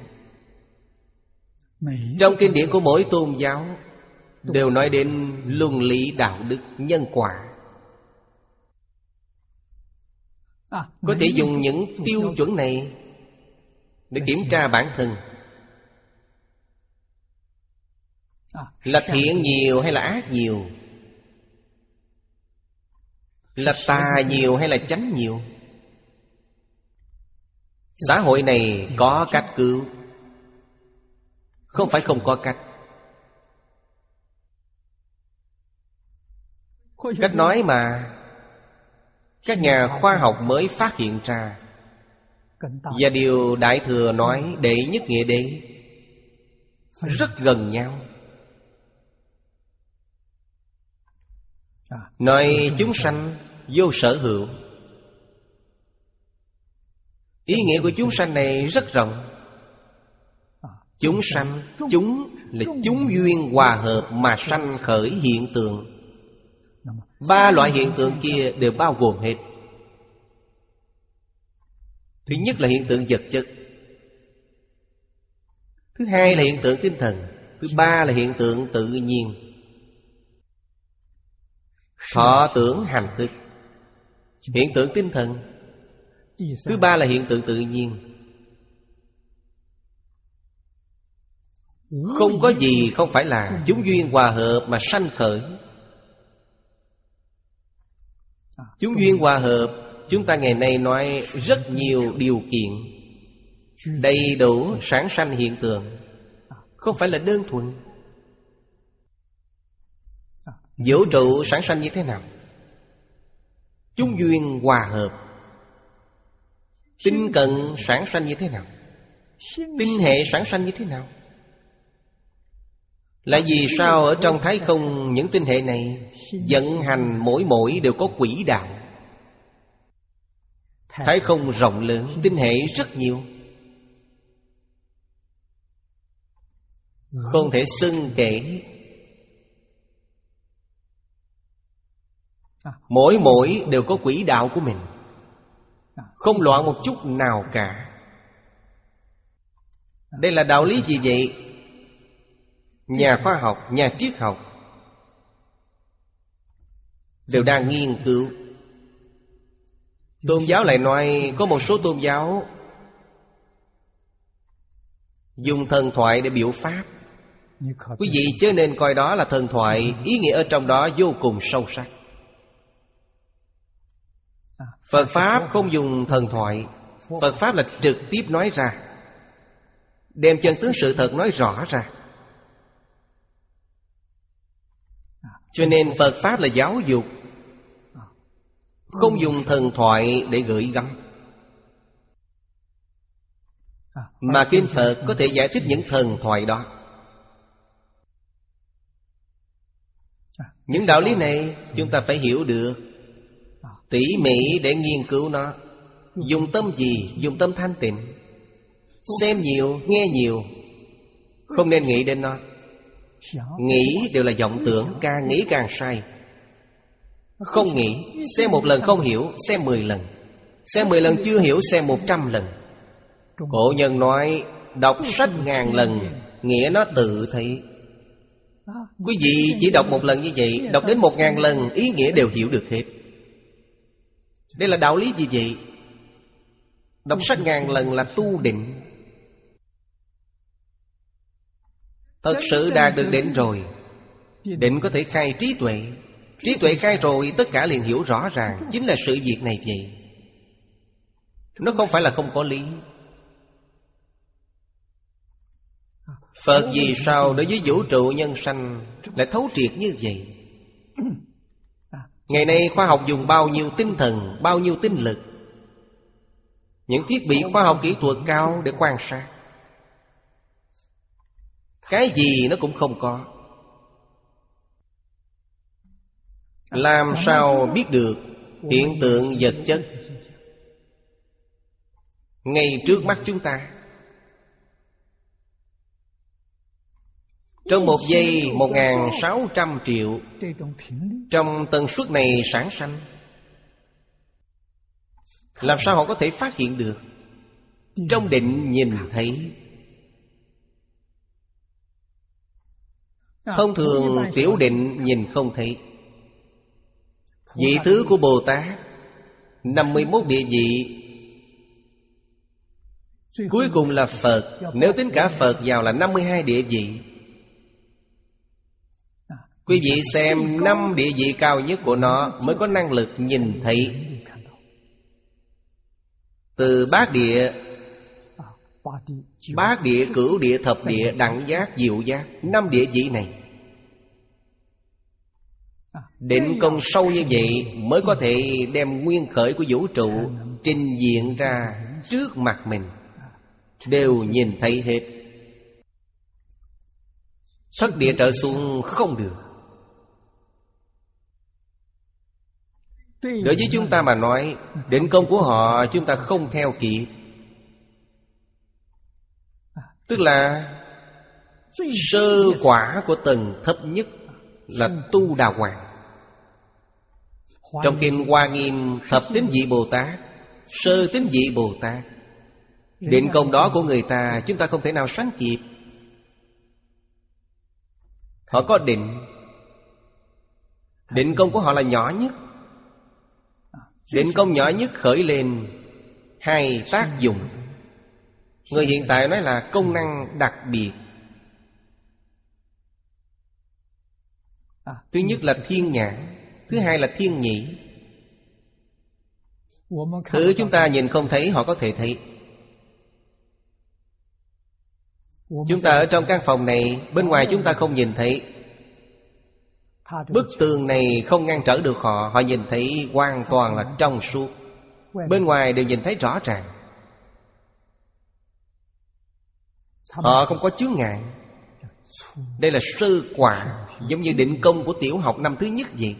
Speaker 2: Trong kinh điển của mỗi tôn giáo đều nói đến luân lý đạo đức nhân quả. Có thể dùng những tiêu chuẩn này để kiểm tra bản thân, là thiện nhiều hay là ác nhiều, là tà nhiều hay là chánh nhiều. Xã hội này có cách cứu, không phải không có cách. Cách nói mà các nhà khoa học mới phát hiện ra. Và điều Đại Thừa nói đệ nhất nghĩa đế rất gần nhau. Nói chúng sanh vô sở hữu. Ý nghĩa của chúng sanh này rất rộng. Chúng sanh, chúng là chúng duyên hòa hợp mà sanh khởi hiện tượng. Ba loại hiện tượng kia đều bao gồm hết. Thứ nhất là hiện tượng vật chất, thứ hai là hiện tượng tinh thần, thứ ba là hiện tượng tự nhiên. Thọ tưởng hành thức, hiện tượng tinh thần. Thứ ba là hiện tượng tự nhiên. Không có gì không phải là chúng duyên hòa hợp mà sanh khởi. Chúng duyên hòa hợp, chúng ta ngày nay nói rất nhiều điều kiện, đầy đủ sản sanh hiện tượng, không phải là đơn thuần. Vũ trụ sản sanh như thế nào? Chúng duyên hòa hợp. Tinh cận sản sanh như thế nào? Tinh hệ sản sanh như thế nào? Là vì sao ở trong thái không những tinh hệ này vận hành mỗi mỗi đều có quỹ đạo? Thái không rộng lớn, tinh hệ rất nhiều, không thể xưng kể. Mỗi mỗi đều có quỹ đạo của mình, không loạn một chút nào cả. Đây là đạo lý gì vậy? Nhà khoa học, nhà triết học đều đang nghiên cứu. Tôn giáo lại nói có một số tôn giáo dùng thần thoại để biểu pháp. Quý vị chớ nên coi đó là thần thoại, ý nghĩa ở trong đó vô cùng sâu sắc. Phật Pháp không dùng thần thoại. Phật Pháp là trực tiếp nói ra, đem chân tướng sự thật nói rõ ra. Cho nên Phật Pháp là giáo dục, không dùng thần thoại để gửi gắm. Mà Kinh Phật có thể giải thích những thần thoại đó. Những đạo lý này chúng ta phải hiểu được, tỉ mỉ để nghiên cứu nó. Dùng tâm gì? Dùng tâm thanh tịnh. Xem nhiều, nghe nhiều, không nên nghĩ đến nó. Nghĩ đều là vọng tưởng, càng nghĩ càng sai. Không nghĩ, xem một lần không hiểu, xem mười lần. Xem mười lần chưa hiểu, xem một trăm lần. Cổ nhân nói đọc sách ngàn lần, nghĩa nó tự thấy. Quý vị chỉ đọc một lần như vậy, đọc đến một ngàn lần, ý nghĩa đều hiểu được hết. Đây là đạo lý gì vậy? Đọc sách ngàn lần là tu định. Thật sự đạt được định rồi, định có thể khai trí tuệ. Trí tuệ khai rồi, tất cả liền hiểu rõ ràng. Chính là sự việc này vậy. Nó không phải là không có lý. Phật vì sao đối với vũ trụ nhân sanh lại thấu triệt như vậy? Ngày nay khoa học dùng bao nhiêu tinh thần, bao nhiêu tinh lực, những thiết bị khoa học kỹ thuật cao để quan sát. Cái gì nó cũng không có. Làm sao biết được hiện tượng vật chất ngay trước mắt chúng ta? Trong một giây một ngàn sáu trăm triệu, trong tần suất này sản sanh. Làm sao họ có thể phát hiện được? Trong định nhìn thấy. Thông thường tiểu định nhìn không thấy. Vị thứ của Bồ Tát năm mươi mốt địa vị, cuối cùng là Phật. Nếu tính cả Phật vào là năm mươi hai địa vị. Quý vị xem năm địa vị cao nhất của nó mới có năng lực nhìn thấy. Từ bát địa, bát địa, cửu địa, thập địa, đẳng giác, diệu giác, năm địa vị này. Định công sâu như vậy mới có thể đem nguyên khởi của vũ trụ trình diện ra trước mặt mình, đều nhìn thấy hết. Thất địa trở xuống không được. Đối với chúng ta mà nói, định công của họ chúng ta không theo kịp. Tức là sơ quả của tầng thấp nhất là tu đà hoàng. Trong kinh Hoa Nghiêm thập tín vị Bồ Tát, sơ tín vị Bồ Tát, định công đó của người ta chúng ta không thể nào sánh kịp. Họ có định, định công của họ là nhỏ nhất. Định công nhỏ nhất khởi lên hai tác dụng. Người hiện tại nói là công năng đặc biệt. Thứ nhất là thiên nhãn, thứ hai là thiên nhĩ. Thứ chúng ta nhìn không thấy họ có thể thấy. Chúng ta ở trong căn phòng này, bên ngoài chúng ta không nhìn thấy, Bức tường này không ngăn trở được họ. Họ nhìn thấy hoàn toàn là trong suốt, bên ngoài đều nhìn thấy rõ ràng. Họ không có chướng ngại. Đây là sơ quả, giống như định công của tiểu học năm thứ nhất vậy.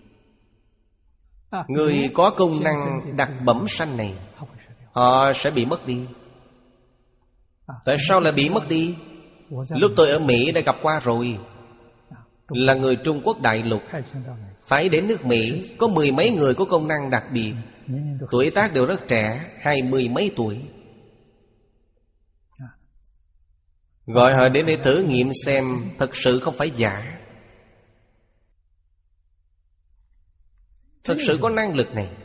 Speaker 2: Người có công năng đặc bẩm sanh này, họ sẽ bị mất đi. Tại sao lại bị mất đi? Lúc tôi ở Mỹ đã gặp qua rồi. Là người Trung Quốc đại lục, phải đến nước Mỹ, có mười mấy người có công năng đặc biệt. Tuổi tác đều rất trẻ, hai mươi mấy tuổi. Gọi họ đến để thử nghiệm xem thật sự không phải giả. Thật sự có năng lực này.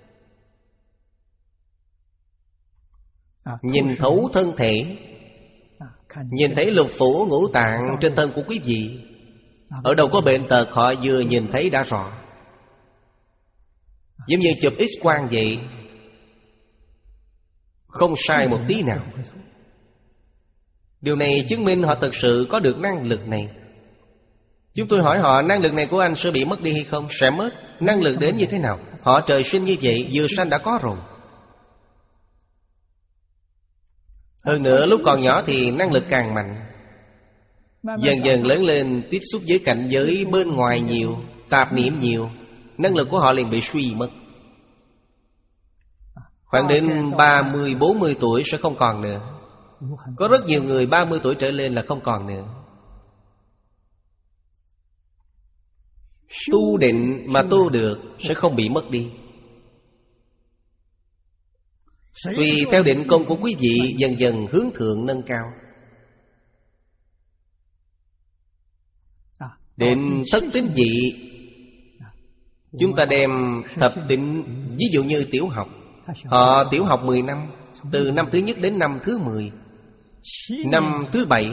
Speaker 2: Nhìn thấu thân thể, nhìn thấy lục phủ ngũ tạng trên thân của quý vị. Ở đâu có bệnh tật họ vừa nhìn thấy đã rõ. Giống như chụp X-quang vậy, không sai một tí nào. Điều này chứng minh họ thực sự có được năng lực này. Chúng tôi hỏi họ, năng lực này của anh sẽ bị mất đi hay không? Sẽ mất. Năng lực đến như thế nào? Họ trời sinh như vậy, vừa sanh đã có rồi. Hơn nữa lúc còn nhỏ thì năng lực càng mạnh. Dần dần lớn lên, tiếp xúc với cảnh giới bên ngoài nhiều, tạp niệm nhiều, năng lực của họ liền bị suy mất. Khoảng đến ba mươi, bốn mươi tuổi sẽ không còn nữa. Có rất nhiều người ba mươi tuổi trở lên là không còn nữa. Tu định mà tu được sẽ không bị mất đi. Tùy theo định công của quý vị, dần dần hướng thượng nâng cao. Định thất tín vị, chúng ta đem thập tín, ví dụ như tiểu học. Họ tiểu học mười năm, từ năm thứ nhất đến năm thứ mười, năm thứ bảy,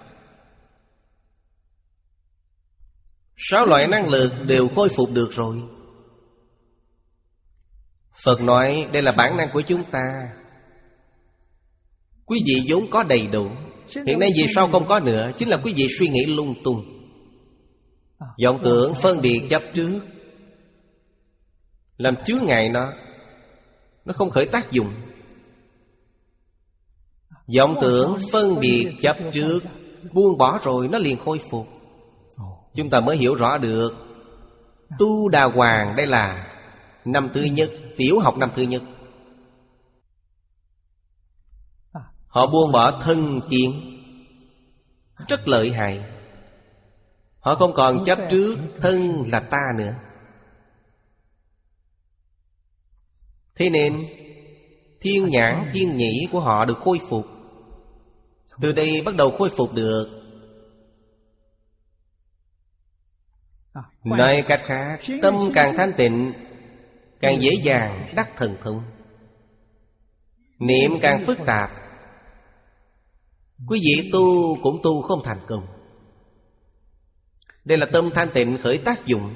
Speaker 2: sáu loại năng lực đều khôi phục được rồi. Phật nói đây là bản năng của chúng ta. Quý vị vốn có đầy đủ. Hiện nay vì sao không có nữa? Chính là quý vị suy nghĩ lung tung, vọng tưởng phân biệt chấp trước, làm chướng ngại nó. Nó không khởi tác dụng. Vọng tưởng phân biệt chấp trước buông bỏ rồi, nó liền khôi phục. Chúng ta mới hiểu rõ được tu đà hoàng đây là năm thứ nhất, tiểu học năm thứ nhất. Họ buông bỏ thân kiến, rất lợi hại. Họ không còn chấp trước thân là ta nữa. Thế nên thiên nhãn, thiên nhĩ của họ được khôi phục. Từ đây bắt đầu khôi phục được. Nói cách khác, tâm càng thanh tịnh, càng dễ dàng đắc thần thông. Niệm càng phức tạp, quý vị tu cũng tu không thành công. Đây là tâm thanh tịnh khởi tác dụng.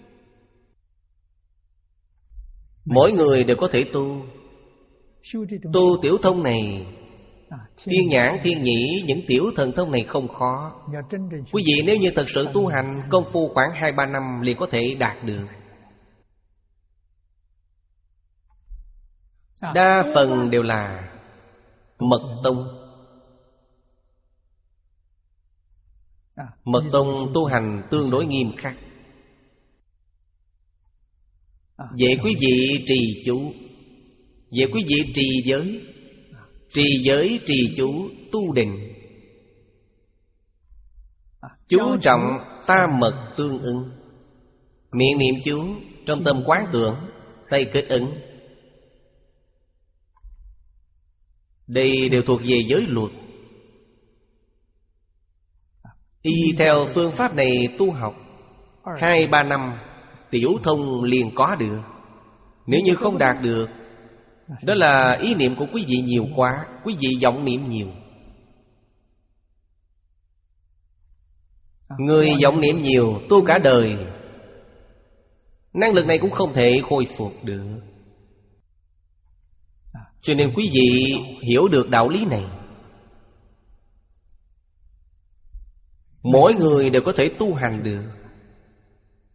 Speaker 2: Mỗi người đều có thể tu. Tu tiểu thông này, thiên nhãn, thiên nhĩ, những tiểu thần thông này không khó. Quý vị nếu như thật sự tu hành, công phu khoảng hai ba năm liền có thể đạt được. Đa phần đều là mật tông. Mật tông tu hành tương đối nghiêm khắc. Vậy quý vị trì chú, vậy quý vị trì giới, trì giới trì chú tu định, chú trọng tam mật tương ưng. Miệng niệm chú, trong tâm quán tưởng, tay kết ứng. Đây đều thuộc về giới luật. Y theo phương pháp này tu học, hai ba năm tiểu thông liền có được. Nếu như không đạt được, đó là ý niệm của quý vị nhiều quá, quý vị vọng niệm nhiều. Người vọng niệm nhiều tu cả đời, năng lực này cũng không thể khôi phục được. Cho nên quý vị hiểu được đạo lý này. Mỗi người đều có thể tu hành được.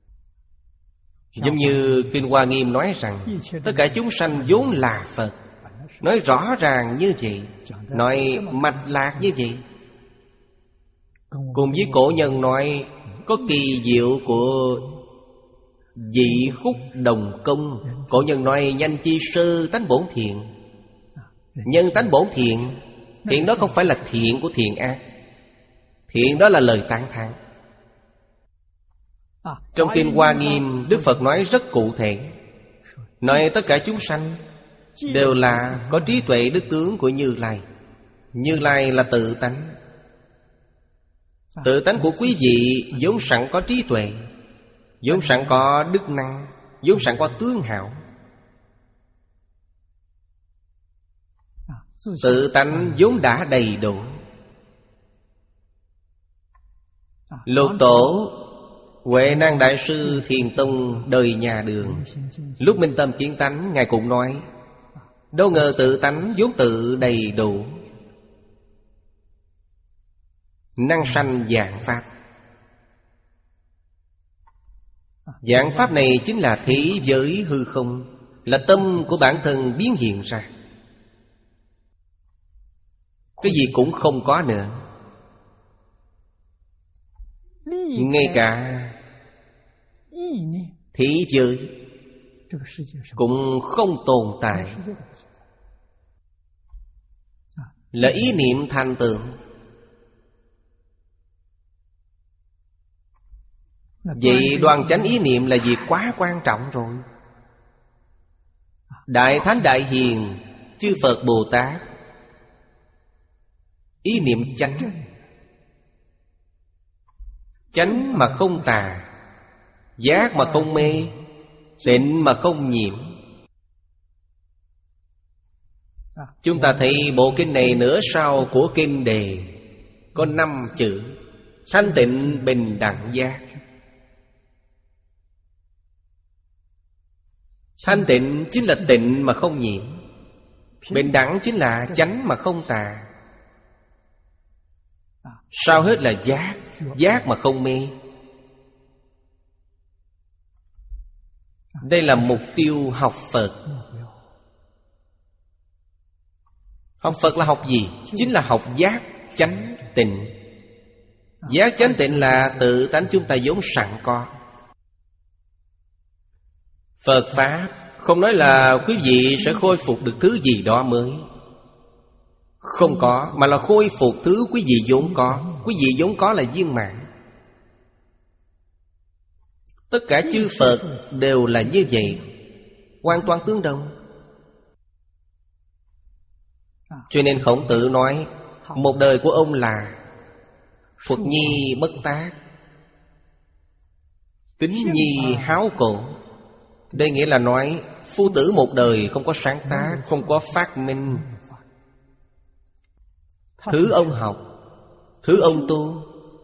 Speaker 2: Giống như Kinh Hoa Nghiêm nói rằng tất cả chúng sanh vốn là Phật. Nói rõ ràng như vậy, nói mạch lạc như vậy. Cùng với cổ nhân nói có kỳ diệu của dị khúc đồng công. Cổ nhân nói nhanh chi sơ tánh bổn thiện. Nhân tánh bổn thiện, thiện đó không phải là thiện của thiện ác. Thiện đó là lời tán thán. Trong Kinh Hoa Nghiêm, Đức Phật nói rất cụ thể, nói tất cả chúng sanh đều là có trí tuệ đức tướng của Như Lai. Như Lai là tự tánh. Tự tánh của quý vị vốn sẵn có trí tuệ, vốn sẵn có đức năng, vốn sẵn có tướng hảo. Tự tánh vốn đã đầy đủ. Lục Tổ Huệ Năng Đại Sư Thiền Tông đời nhà Đường, lúc minh tâm kiến tánh, Ngài cũng nói đâu ngờ tự tánh vốn tự đầy đủ, năng sanh vạn pháp. Vạn pháp này chính là thế giới hư không, là tâm của bản thân biến hiện ra. Cái gì cũng không có nữa. Ngay cả thế giới cũng không tồn tại, là ý niệm thành tựu. Vậy đoan chánh ý niệm là việc quá quan trọng rồi. Đại Thánh Đại Hiền chư Phật Bồ Tát ý niệm chánh, chánh mà không tà, giác mà không mê, tịnh mà không nhiễm. Chúng ta thấy bộ kinh này nửa sau của kinh Đề có năm chữ: thanh tịnh bình đẳng giác. Thanh tịnh chính là tịnh mà không nhiễm, bình đẳng chính là chánh mà không tà. Sau hết là giác, giác mà không mê. Đây là mục tiêu học Phật. Học Phật là học gì? Chính là học giác, chánh, tịnh. Giác, chánh, tịnh là tự tánh chúng ta vốn sẵn có. Phật Pháp không nói là quý vị sẽ khôi phục được thứ gì đó mới. Không có, mà là khôi phục thứ quý vị vốn có. Quý vị vốn có là viên mãn. Tất cả chư Phật đều là như vậy, hoàn toàn tương đồng. Cho nên Khổng Tử nói một đời của ông là Thuật nhi bất tác, tính nhi háo cổ. Đây nghĩa là nói phu tử một đời không có sáng tác, không có phát minh. Thứ ông học, thứ ông tu,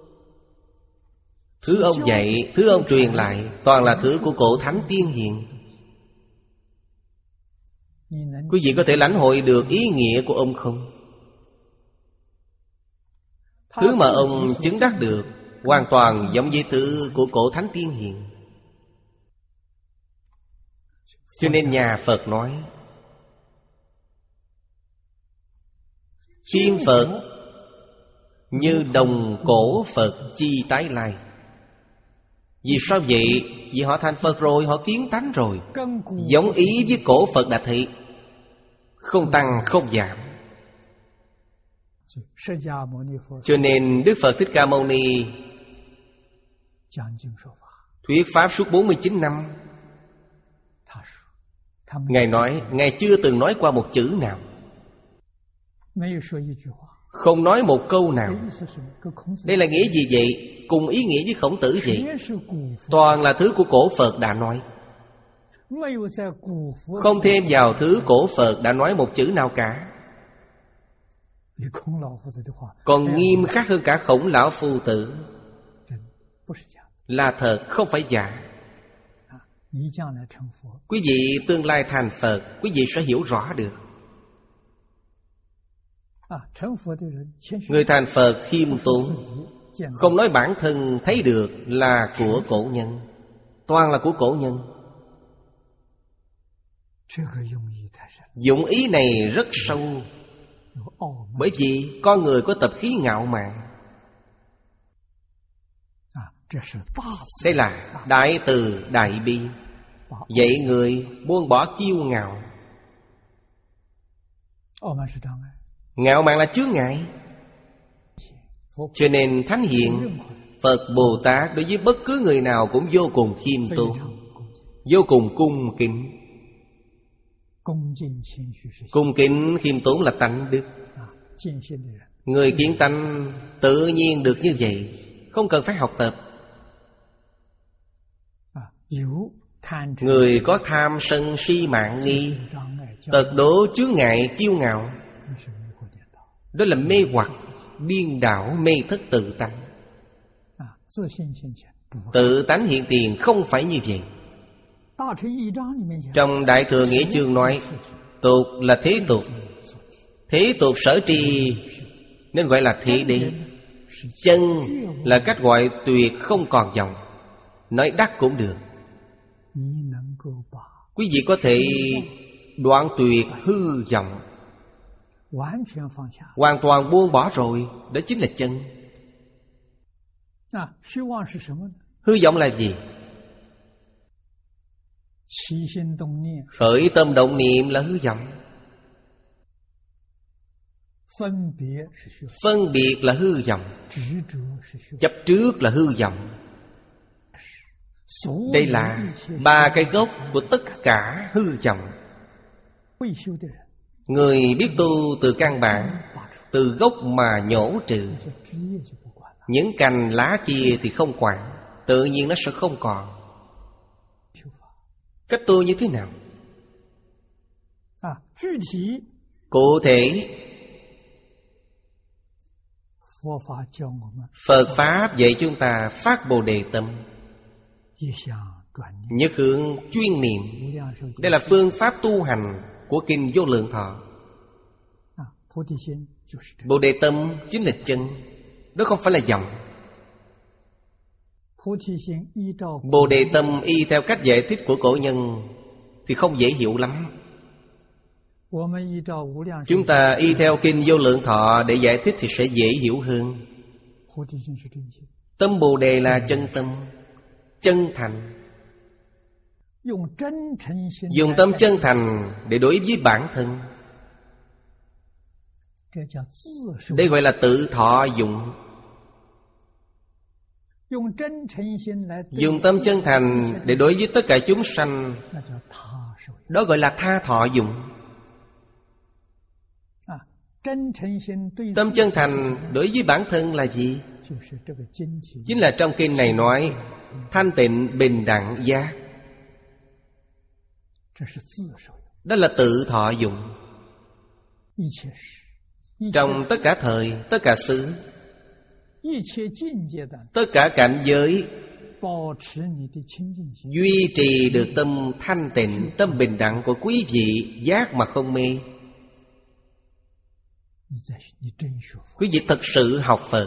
Speaker 2: thứ ông dạy, thứ ông truyền lại, toàn là thứ của cổ thánh tiên hiền. Quý vị có thể lãnh hội được ý nghĩa của ông không? Thứ mà ông chứng đắc được hoàn toàn giống với thứ của cổ thánh tiên hiền. Cho nên nhà Phật nói tiên Phật như đồng cổ Phật chi tái lai. Vì sao vậy? Vì họ thành Phật rồi, họ kiến tánh rồi, giống ý với cổ Phật Đạt Thị, không tăng không giảm. Cho nên Đức Phật Thích Ca Mâu Ni thuyết pháp suốt bốn mươi chín năm. Ngài nói, Ngài chưa từng nói qua một chữ nào, không nói một câu nào. Đây là nghĩa gì vậy? Cùng ý nghĩa với Khổng Tử vậy. Toàn là thứ của cổ Phật đã nói, không thêm vào thứ cổ Phật đã nói một chữ nào cả. Còn nghiêm khắc hơn cả Khổng Lão Phu Tử. Là thật, không phải giả. Quý vị tương lai thành Phật, quý vị sẽ hiểu rõ được. Người thành Phật khiêm tốn, không nói bản thân thấy được là của cổ nhân, toàn là của cổ nhân. Dụng ý này rất sâu. Bởi vì con người có tập khí ngạo mạn. Đây là đại từ đại bi, dạy người buông bỏ kiêu ngạo. Ngạo mạn là chướng ngại. Cho nên Thánh Hiền Phật Bồ Tát đối với bất cứ người nào cũng vô cùng khiêm tốn, vô cùng cung kính. Cung kính khiêm tốn là tánh đức. Người kiến tánh tự nhiên được như vậy, không cần phải học tập. Người có tham sân si mạng nghi, tật đố chướng ngại kiêu ngạo, đó là mê hoặc, điên đảo, mê thất tự tánh. Tự tánh hiện tiền không phải như vậy. Trong Đại Thừa Nghĩa Chương nói, tục là thế tục, thế tục sở tri nên gọi là thế đế. Chân là cách gọi tuyệt không còn vọng. Nói đắc cũng được. Quý vị có thể đoạn tuyệt hư vọng, hoàn toàn buông bỏ rồi, đó chính là chân. Hư vọng là gì? Khởi tâm động niệm là hư vọng. Phân biệt là hư vọng. Chấp trước là hư vọng. Đây là ba cái gốc của tất cả hư vọng. Người biết tu từ căn bản, từ gốc mà nhổ trừ. Những cành lá kia thì không quản, tự nhiên nó sẽ không còn. Cách tu như thế nào? Cụ thể, Phật Pháp dạy chúng ta phát Bồ Đề tâm, nhất hướng chuyên niệm. Đây là phương pháp tu hành của Kinh Vô Lượng Thọ. Bồ Đề tâm chính là chân, đó không phải là vọng. Bồ Đề tâm y theo cách giải thích của cổ nhân thì không dễ hiểu lắm. Chúng ta y theo Kinh Vô Lượng Thọ để giải thích thì sẽ dễ hiểu hơn. Tâm Bồ Đề là chân tâm, chân thành. Dùng tâm chân thành để đối với bản thân, đây gọi là tự thọ dụng. Dùng tâm chân thành để đối với tất cả chúng sanh, đó gọi là tha thọ dụng. Tâm chân thành đối với bản thân là gì? Chính là trong kinh này nói thanh tịnh bình đẳng giác. Đó là tự thọ dụng. Trong tất cả thời, tất cả xứ, tất cả cảnh giới, duy trì được tâm thanh tịnh, tâm bình đẳng của quý vị, giác mà không mê. Quý vị thật sự học Phật.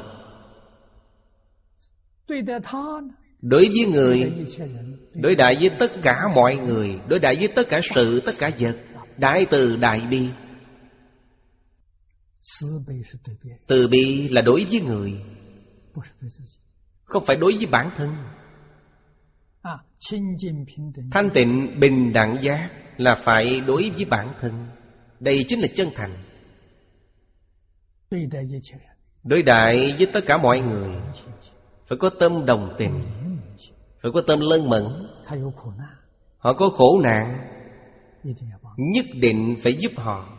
Speaker 2: Đối với người, đối đại với tất cả mọi người, đối đại với tất cả sự, tất cả vật, đại từ đại bi. Từ bi là đối với người, không phải đối với bản thân. Thanh tịnh bình đẳng giác là phải đối với bản thân. Đây chính là chân thành. Đối đại với tất cả mọi người phải có tâm đồng tình, phải có tâm lân mẫn. Họ có khổ nạn, nhất định phải giúp họ.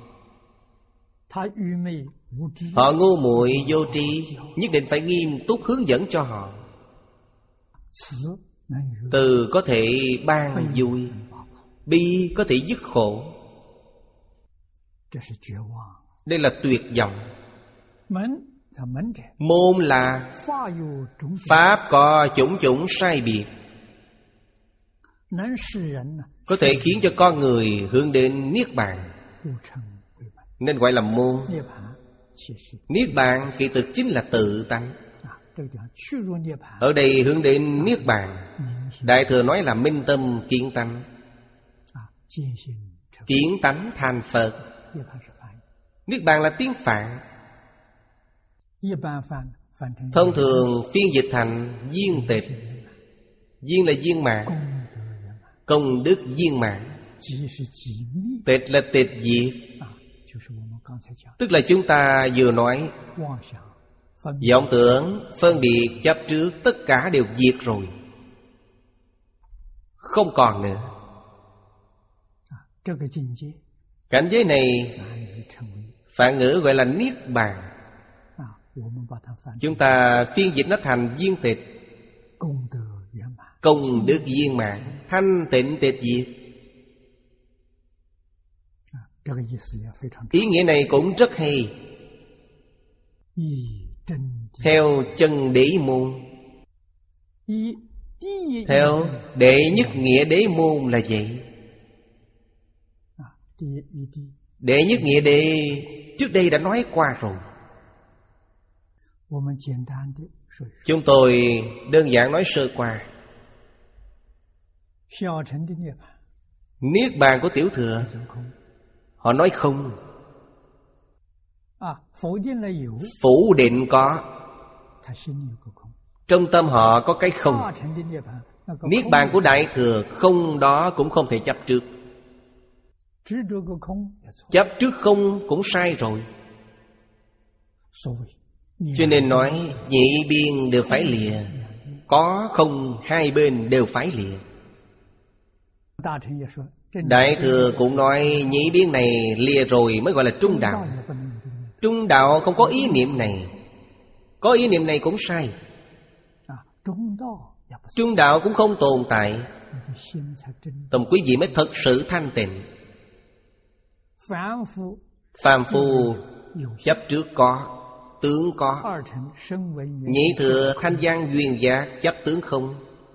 Speaker 2: Họ ngu muội vô tri, nhất định phải nghiêm túc hướng dẫn cho họ. Từ có thể ban vui, bi có thể dứt khổ. Đây là tuyệt vọng. Môn là pháp có chủng chủng sai biệt, có thể khiến cho con người hướng đến Niết Bàn, nên gọi là môn. Niết Bàn kỳ thực chính là tự tánh. Ở đây hướng đến Niết Bàn, Đại Thừa nói là minh tâm kiến tánh. Kiến tánh thành Phật. Niết bàn là tiếng Phạn. Thông thường phiên dịch thành viên tịch. Viên là viên mãn, công đức viên mãn. Tịch là tịch diệt, tức là chúng ta vừa nói vọng tưởng, phân biệt, chấp trước, tất cả đều diệt rồi, không còn nữa. Cảnh giới này Phạn ngữ gọi là Niết bàn. Chúng ta phiên dịch nó thành viên tịch, công đức viên mãn, thanh tịnh tịch diệt. Ý nghĩa này cũng rất hay. Theo chân đế môn, theo đệ nhất nghĩa đế môn là vậy. Đệ nhất nghĩa đế trước đây đã nói qua rồi. Chúng tôi đơn giản nói sơ qua. Niết bàn của Tiểu Thừa, họ nói không. Phủ định có, trong tâm họ có cái không. Niết bàn của Đại Thừa, không đó cũng không thể chấp trước. Chấp trước không cũng sai rồi. Cho nên nói nhị biên đều phải lìa, có không hai bên đều phải lìa. Đại Thừa cũng nói nhị biên này lìa rồi mới gọi là trung đạo. Trung đạo không có ý niệm này, có ý niệm này cũng sai. Trung đạo cũng không tồn tại, tâm quý vị mới thật sự thanh tịnh. Phàm phu chấp trước có, tướng có. Nhị thừa thanh văn duyên giác chấp tướng không.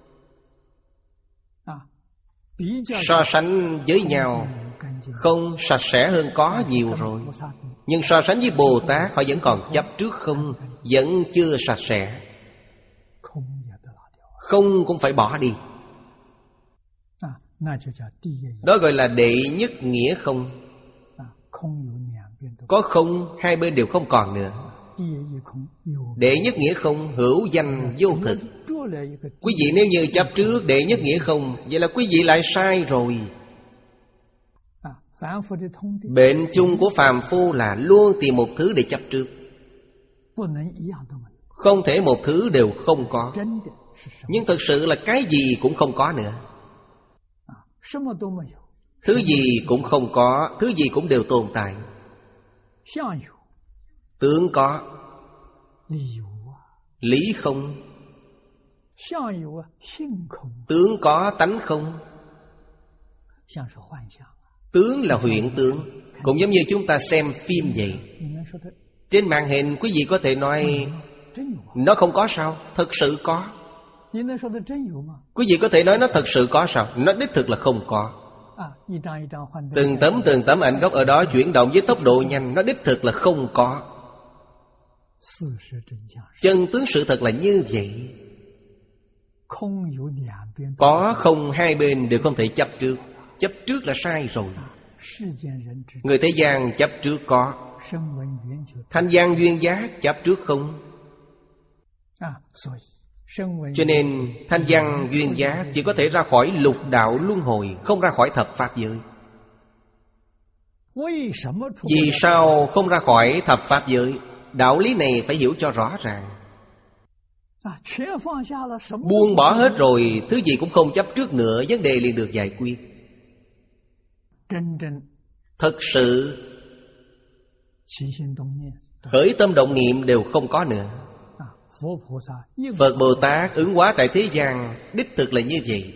Speaker 2: So sánh với nhau, không sạch sẽ hơn có nhiều rồi. Nhưng so sánh với Bồ Tát, họ vẫn còn chấp trước không, vẫn chưa sạch sẽ. Không cũng phải bỏ đi. Đó gọi là đệ nhất nghĩa không. Có không, hai bên đều không còn nữa. Đệ nhất nghĩa không, hữu danh vô thực. Quý vị nếu như chấp trước đệ nhất nghĩa không, vậy là quý vị lại sai rồi. Bệnh chung của phàm phu là luôn tìm một thứ để chấp trước. Không thể một thứ đều không có. Nhưng thực sự là cái gì cũng không có nữa. Thứ gì cũng không có, thứ gì cũng đều tồn tại. Tướng có, lý không. Tướng có, tánh không. Tướng là huyễn tướng. Cũng giống như chúng ta xem phim vậy. Trên màn hình quý vị có thể nói nó không có sao? Thật sự có. Quý vị có thể nói nó thật sự có sao? Nó đích thực là không có. Từng tấm từng tấm ảnh gốc ở đó chuyển động với tốc độ nhanh, nó đích thực là không có. Chân tướng sự thật là như vậy. Có không hai bên đều không thể chấp trước. Chấp trước là sai rồi. Người thế gian chấp trước có, thanh văn duyên giác chấp trước không. Cho nên thanh văn duyên giác chỉ có thể ra khỏi lục đạo luân hồi, không ra khỏi thập pháp giới. Vì sao không ra khỏi thập pháp giới? Đạo lý này phải hiểu cho rõ ràng. Buông bỏ hết rồi, thứ gì cũng không chấp trước nữa, vấn đề liền được giải quyết. Thật sự khởi tâm động niệm đều không có nữa. Phật Bồ Tát ứng hóa tại thế gian đích thực là như vậy.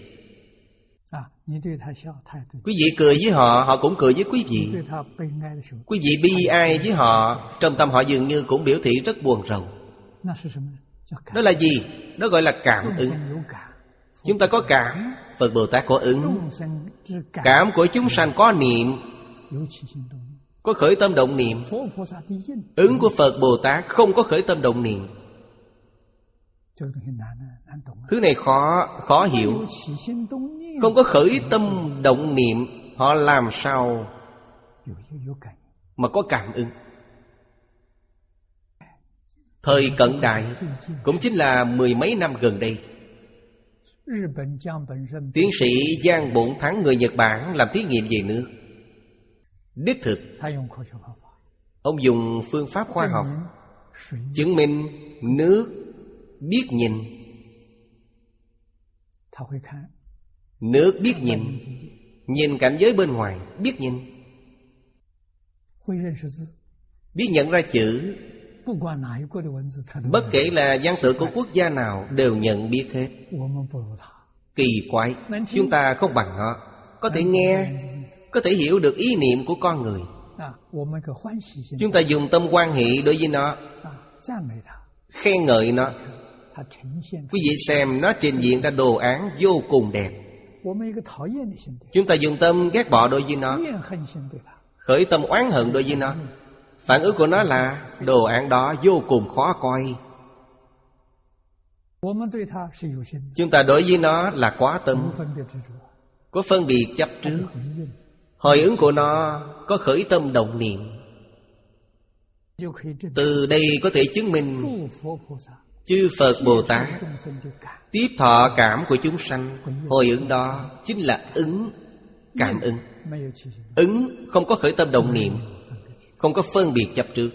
Speaker 2: Quý vị cười với họ, họ cũng cười với quý vị. Quý vị bi ai với họ, trong tâm họ dường như cũng biểu thị rất buồn rầu. Đó là gì? Đó gọi là cảm ứng. Chúng ta có cảm, Phật Bồ Tát có ứng. Cảm của chúng sanh có niệm, có khởi tâm động niệm. Ứng của Phật Bồ Tát không có khởi tâm động niệm. Thứ này khó, khó hiểu. Không có khởi tâm động niệm, họ làm sao mà có cảm ứng. Thời cận đại, cũng chính là mười mấy năm gần đây, tiến sĩ Giang Bổn Thắng người Nhật Bản làm thí nghiệm về nước. Đích thực, ông dùng phương pháp khoa học chứng minh nước biết nhìn. Nước biết nhìn, nhìn cảnh giới bên ngoài, biết nhìn, biết nhận ra chữ. Bất kể là văn tự của quốc gia nào đều nhận biết hết. Kỳ quái, chúng ta không bằng họ. Có thể nghe, có thể hiểu được ý niệm của con người. Chúng ta dùng tâm hoan hỷ đối với nó, khen ngợi nó. Quý vị xem, nó trình diện ra đồ án vô cùng đẹp. Chúng ta dùng tâm ghét bỏ đối với nó, khởi tâm oán hận đối với nó. Phản ứng của nó là đồ án đó vô cùng khó coi. Chúng ta đối với nó là quá tâm, có phân biệt chấp trước. Hồi ứng của nó có khởi tâm động niệm. Từ đây có thể chứng minh chư Phật Bồ Tát tiếp thọ cảm của chúng sanh. Hồi ứng đó chính là ứng, cảm ứng. Ứng không có khởi tâm động niệm, không có phân biệt chấp trước.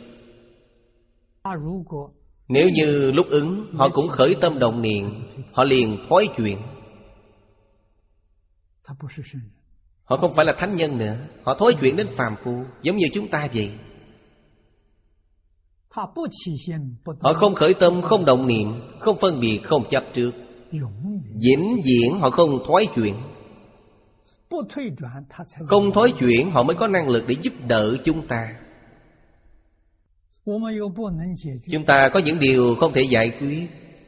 Speaker 2: Nếu như lúc ứng họ cũng khởi tâm động niệm, họ liền thói chuyển. Họ không phải là thánh nhân nữa, họ thói chuyển đến phàm phu, giống như chúng ta vậy. Họ không khởi tâm, không động niệm, không phân biệt, không chấp trước. Vĩnh viễn họ không thói chuyển. Không thói chuyển họ mới có năng lực để giúp đỡ chúng ta. Chúng ta có những điều không thể giải quyết,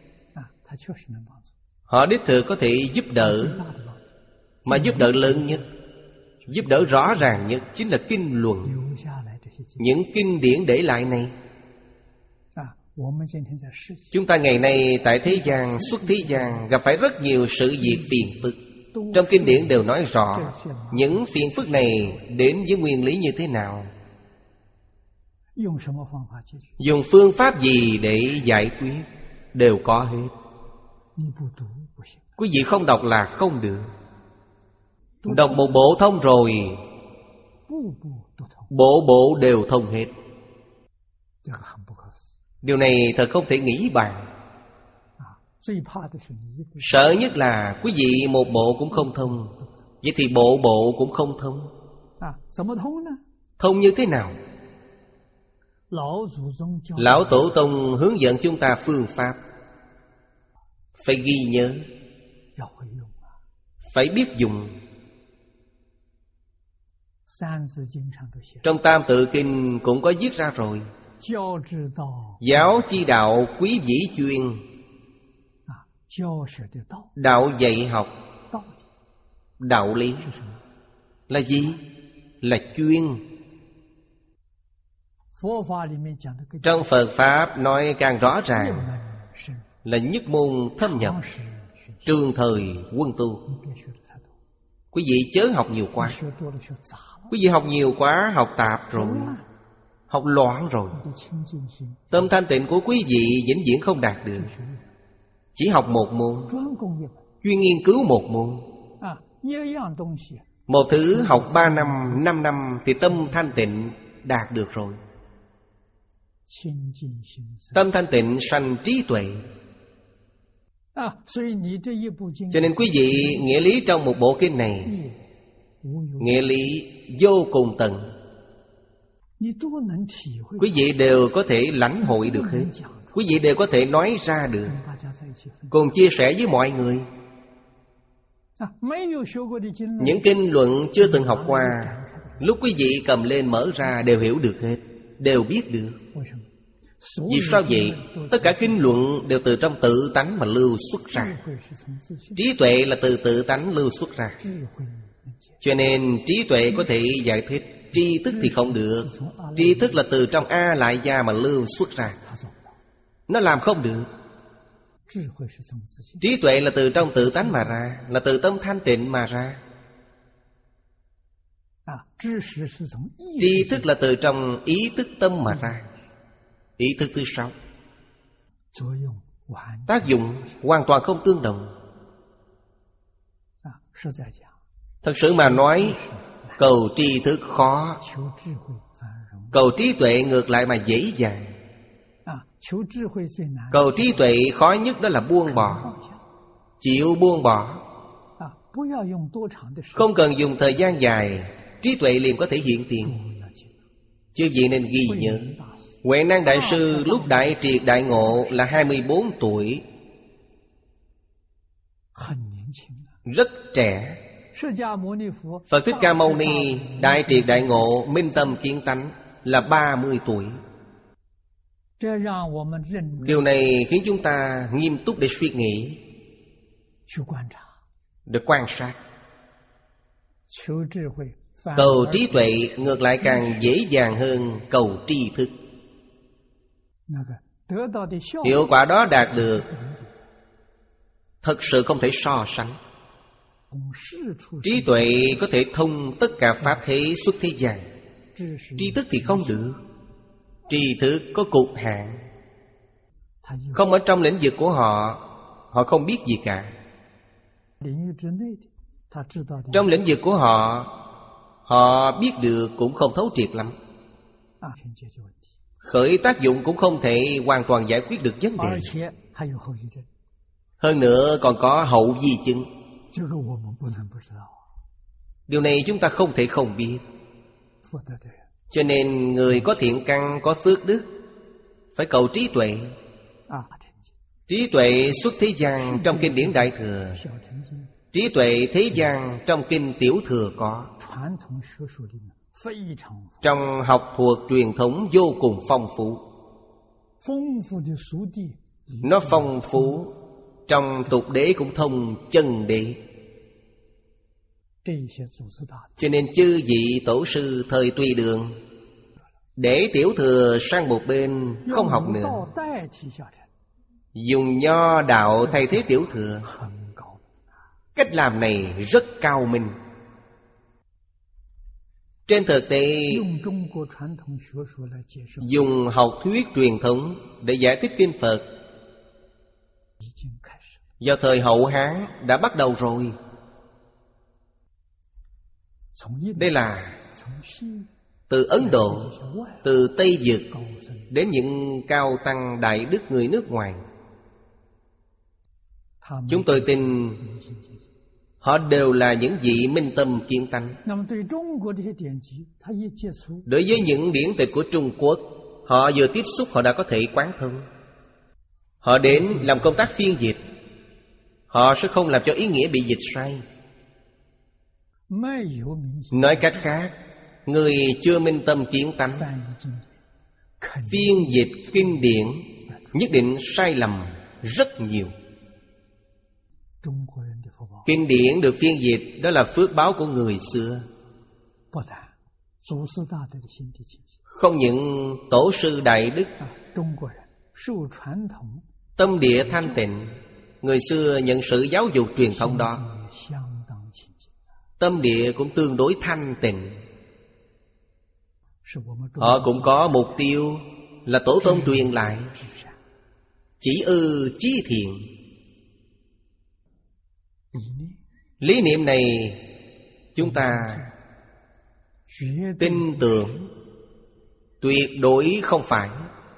Speaker 2: họ đích thực có thể giúp đỡ. Mà giúp đỡ lớn nhất, giúp đỡ rõ ràng nhất chính là kinh luận. Những kinh điển để lại này, chúng ta ngày nay tại thế gian, xuất thế gian gặp phải rất nhiều sự việc phiền phức. Trong kinh điển đều nói rõ những phiền phức này đến với nguyên lý như thế nào, dùng phương pháp gì để giải quyết, đều có hết. Quý vị không đọc là không được. Đọc một bộ thông rồi, bộ bộ đều thông hết. Điều này thật không thể nghĩ bàn. Sợ nhất là quý vị một bộ cũng không thông. Vậy thì bộ bộ cũng không thông. Thông như thế nào? Lão Tổ Tông hướng dẫn chúng ta phương pháp, phải ghi nhớ, phải biết dùng. Trong Tam Tự Kinh cũng có viết ra rồi. Giáo chi đạo quý vĩ chuyên. Đạo dạy học, đạo lý là gì? Là chuyên. Trong Phật Pháp nói càng rõ ràng là nhất môn thâm nhập, trường thời quân tu. Quý vị chớ học nhiều quá. Quý vị học nhiều quá, học tạp rồi, học loạn rồi. Tâm thanh tịnh của quý vị vĩnh viễn không đạt được. Chỉ học một môn, chuyên nghiên cứu một môn. Một thứ học ba năm, năm năm thì tâm thanh tịnh đạt được rồi. Tâm thanh tịnh sanh trí tuệ. Cho nên quý vị nghĩa lý trong một bộ kinh này, nghĩa lý vô cùng tận, quý vị đều có thể lãnh hội được hết. Quý vị đều có thể nói ra được, cùng chia sẻ với mọi người. Những kinh luận chưa từng học qua, lúc quý vị cầm lên mở ra đều hiểu được hết, đều biết được. Vì sao vậy? Tất cả kinh luận đều từ trong tự tánh mà lưu xuất ra. Trí tuệ là từ tự tánh lưu xuất ra. Cho nên trí tuệ có thể giải thích, tri thức thì không được. Tri thức là từ trong A Lại Gia mà lưu xuất ra, nó làm không được. Trí tuệ là từ trong tự tánh mà ra, là từ tâm thanh tịnh mà ra. Tri thức là từ trong ý thức tâm mà ra. Ý thức thứ sáu, tác dụng hoàn toàn không tương đồng. Thật sự mà nói, cầu tri thức khó, cầu trí tuệ ngược lại mà dễ dàng. Cầu trí tuệ khó nhất đó là buông bỏ. Chịu buông bỏ, không cần dùng thời gian dài, trí tuệ liền có thể hiện tiền. Chứ gì nên ghi nhớ, Huệ Năng Đại Sư lúc Đại Triệt Đại Ngộ là hai mươi bốn tuổi, rất trẻ. Phật Thích Ca Mâu Ni Đại Triệt Đại Ngộ minh tâm kiến tánh là ba mươi tuổi. Điều này khiến chúng ta nghiêm túc để suy nghĩ, để quan sát. Cầu trí tuệ ngược lại càng dễ dàng hơn cầu tri thức. Hiệu quả đó đạt được thật sự không thể so sánh. Trí tuệ có thể thông tất cả pháp thế xuất thế gian, tri thức thì không được. Tri thức có cục hạn, không ở trong lĩnh vực của họ, họ không biết gì cả. Trong lĩnh vực của họ, họ biết được cũng không thấu triệt lắm. Khởi tác dụng cũng không thể hoàn toàn giải quyết được vấn đề. Hơn nữa còn có hậu di chứng. Điều này chúng ta không thể không biết. Cho nên người có thiện căn, có phước đức phải cầu trí tuệ. Trí tuệ xuất thế gian trong kinh điển Đại Thừa, trí tuệ thế gian trong kinh Tiểu Thừa có. Trong học thuộc truyền thống vô cùng phong phú. Nó phong phú, trong tục đế cũng thông chân đế. Cho nên chư vị tổ sư thời Tùy Đường để Tiểu Thừa sang một bên, không học nữa, dùng Nho đạo thay thế Tiểu Thừa. Cách làm này rất cao minh. Trên thực tế, dùng học thuyết truyền thống để giải thích kinh Phật vào thời Hậu Hán đã bắt đầu rồi. Đây là từ Ấn Độ, từ Tây Vực đến những cao tăng đại đức người nước ngoài. Chúng tôi tin họ đều là những vị minh tâm kiến tánh. Đối với những điển tịch của Trung Quốc, họ vừa tiếp xúc họ đã có thể quán thông. Họ đến làm công tác phiên dịch, họ sẽ không làm cho ý nghĩa bị dịch sai. Nói cách khác, người chưa minh tâm kiến tánh, phiên dịch kinh điển nhất định sai lầm rất nhiều. Kinh điển được phiên dịch đó là phước báo của người xưa. Không những tổ sư đại đức, tâm địa thanh tịnh, người xưa nhận sự giáo dục truyền thống đó, tâm địa cũng tương đối thanh tịnh. Họ cũng có mục tiêu là tổ tông truyền lại chỉ ư chí thiện. Lý niệm này chúng ta tin tưởng tuyệt đối không phải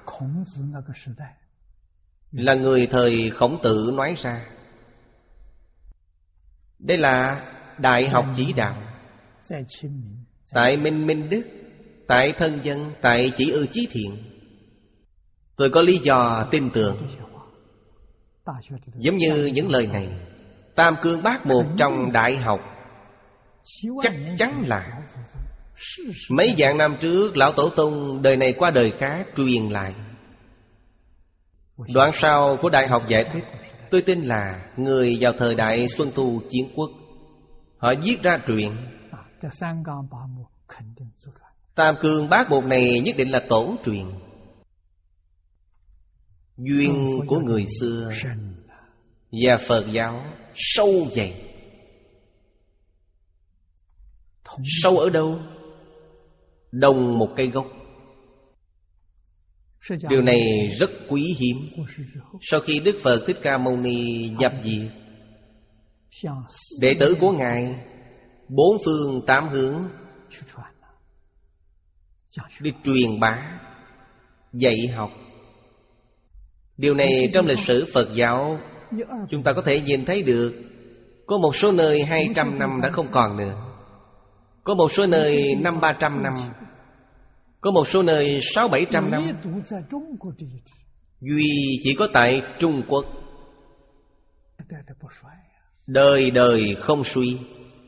Speaker 2: là người thời Khổng Tử nói ra. Đây là đại học chỉ đạo. Tại Minh Minh Đức, tại Thân Dân, tại Chỉ Ư Chí Thiện, tôi có lý do tin tưởng. Giống như những lời này, Tam Cương Bát Mục trong đại học chắc chắn là mấy vạn năm trước Lão Tổ Tông đời này qua đời khác truyền lại. Đoạn sau của đại học giải thích, tôi tin là người vào thời đại Xuân Thu Chiến Quốc, họ viết ra truyện. Tam Cương Bát Mục này nhất định là tổ truyền. Duyên của người xưa và Phật giáo sâu dày. Sâu ở đâu? Đồng một cây gốc. Điều này rất quý hiếm. Sau khi Đức Phật Thích Ca Mâu Ni nhập diệt, đệ tử của Ngài bốn phương tám hướng đi truyền bá, dạy học. Điều này trong lịch sử Phật giáo chúng ta có thể nhìn thấy được. Có một số nơi hai trăm năm đã không còn nữa, có một số nơi năm ba trăm năm, có một số nơi sáu bảy trăm năm. Duy chỉ có tại Trung Quốc, đời đời không suy.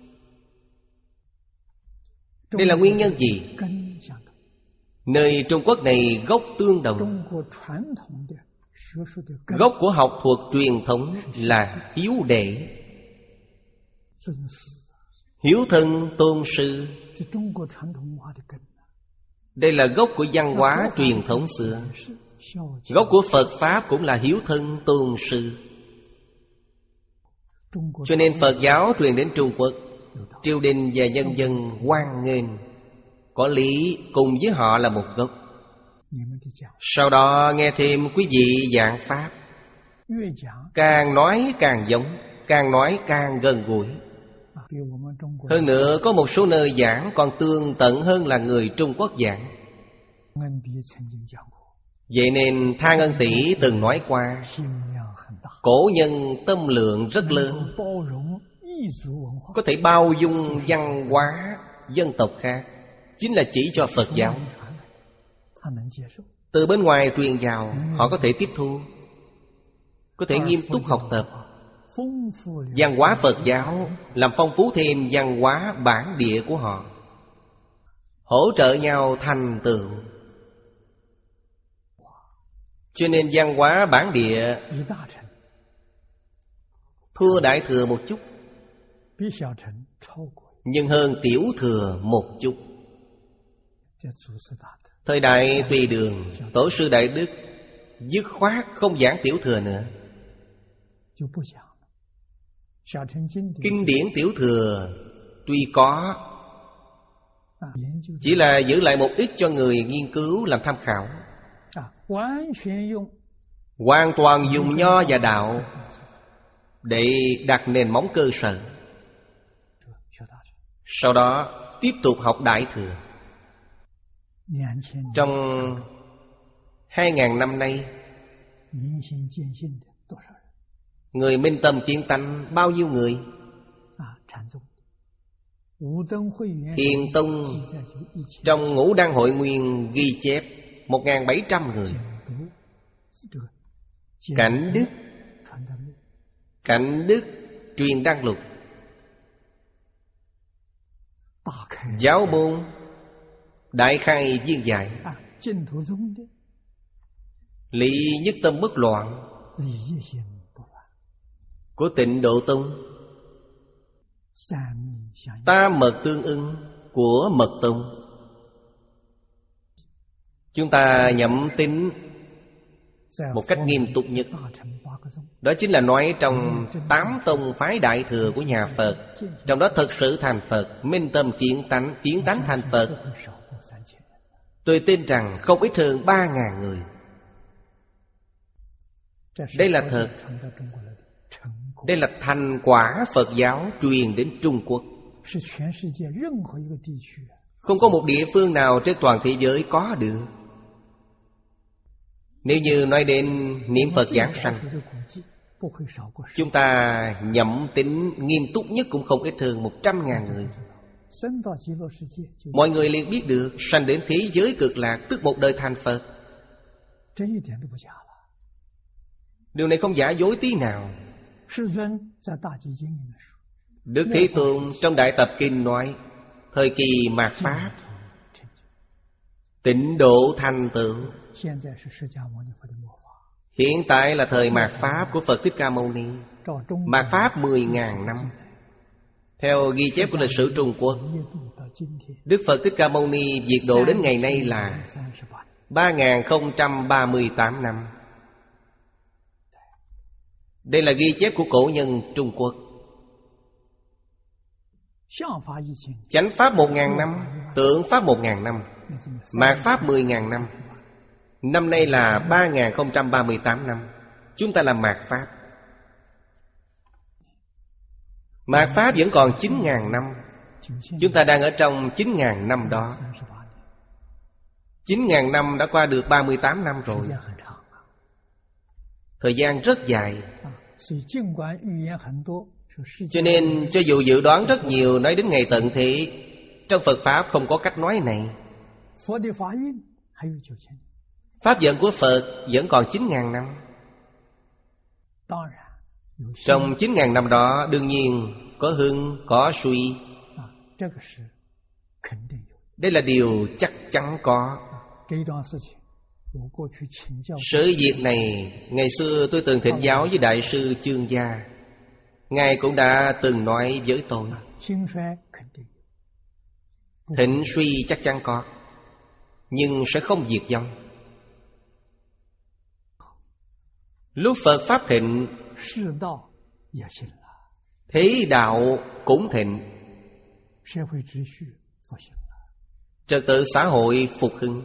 Speaker 2: Đây là nguyên nhân gì? Nơi Trung Quốc này gốc tương đồng. Gốc của học thuật truyền thống là hiếu đệ, hiếu thân tôn sư. Đây là gốc của văn hóa truyền thống xưa. Gốc của Phật Pháp cũng là hiếu thân tôn sư. Cho nên Phật giáo truyền đến Trung Quốc, triều đình và nhân dân hoan nghênh. Có lý cùng với họ là một gốc. Sau đó nghe thêm quý vị giảng Pháp, càng nói càng giống, càng nói càng gần gũi. Hơn nữa có một số nơi giảng còn tương tận hơn là người Trung Quốc giảng. Vậy nên Tha Ân Tỷ từng nói qua, cổ nhân tâm lượng rất lớn, có thể bao dung văn hóa dân tộc khác, chính là chỉ cho Phật giáo. Từ bên ngoài truyền vào, họ có thể tiếp thu, có thể nghiêm túc học tập. Văn hóa Phật giáo làm phong phú thêm văn hóa bản địa của họ, hỗ trợ nhau thành tựu. Cho nên văn hóa bản địa thua Đại Thừa một chút, nhưng hơn Tiểu Thừa một chút. Thời đại Tùy Đường, Tổ sư Đại Đức dứt khoát không giảng Tiểu Thừa nữa. Kinh điển Tiểu Thừa tuy có, chỉ là giữ lại một ít cho người nghiên cứu làm tham khảo, hoàn toàn dùng Nho và Đạo để đặt nền móng cơ sở. Sau đó tiếp tục học Đại Thừa. Trong hai ngàn năm nay, người minh tâm kiến tánh bao nhiêu người? Thiền Tông trong Ngũ Đăng Hội Nguyên ghi chép một nghìn bảy trăm người. Cảnh Đức Cảnh Đức truyền Đăng Lục. Giáo môn Đại Khai Viên Giải. Lý Nhất Tâm Bất Loạn của Tịnh Độ Tông. Tam Mật Tương Ưng của Mật Tông. Chúng ta nhậm tín một cách nghiêm túc nhất, đó chính là nói trong tám tông phái Đại Thừa của nhà Phật, trong đó thật sự thành Phật, minh tâm kiến tánh, kiến tánh thành Phật, tôi tin rằng không ít hơn ba ngàn người. Đây là thật. Đây là thành quả Phật giáo truyền đến Trung Quốc. Không có một địa phương nào trên toàn thế giới có được. Nếu như nói đến niệm Phật giảng sanh, chúng ta nhậm tín nghiêm túc nhất cũng không ít hơn một trăm ngàn người. Mọi người liền biết được sanh đến thế giới cực lạc tức một đời thành Phật. Điều này không giả dối tí nào. Đức Thế Tôn trong Đại Tập Kinh nói, thời kỳ mạt Pháp tịnh độ thành tựu. Hiện tại là thời mạt Pháp của Phật Thích Ca Mâu Ni. Mạt Pháp mười ngàn năm. Theo ghi chép của lịch sử Trung Quốc, Đức Phật Thích Ca Mâu Ni diệt độ đến ngày nay là ba nghìn không trăm ba mươi tám năm. Đây là ghi chép của cổ nhân Trung Quốc. Chánh Pháp một ngàn năm, tượng Pháp một ngàn năm, mạt Pháp mười ngàn năm. Năm nay là ba nghìn không trăm ba mươi tám năm. Chúng ta làm mạt Pháp. Mạt Pháp vẫn còn chín ngàn năm. Chúng ta đang ở trong chín ngàn năm đó. Chín ngàn năm đã qua được ba mươi tám năm rồi. Thời gian rất dài. Cho nên cho dù dự đoán rất nhiều, nói đến ngày tận thế, trong Phật Pháp không có cách nói này. Pháp vận của Phật vẫn còn chín ngàn năm. Trong chín ngàn năm đó đương nhiên có hưng, có suy. Đây là điều chắc chắn có. Sự việc này, ngày xưa tôi từng thỉnh giáo với Đại sư Chương Gia. Ngài cũng đã từng nói với tôi, thịnh suy chắc chắn có, nhưng sẽ không diệt vong. Lúc Phật Pháp thịnh, thế đạo cũng thịnh, trật tự xã hội phục hưng.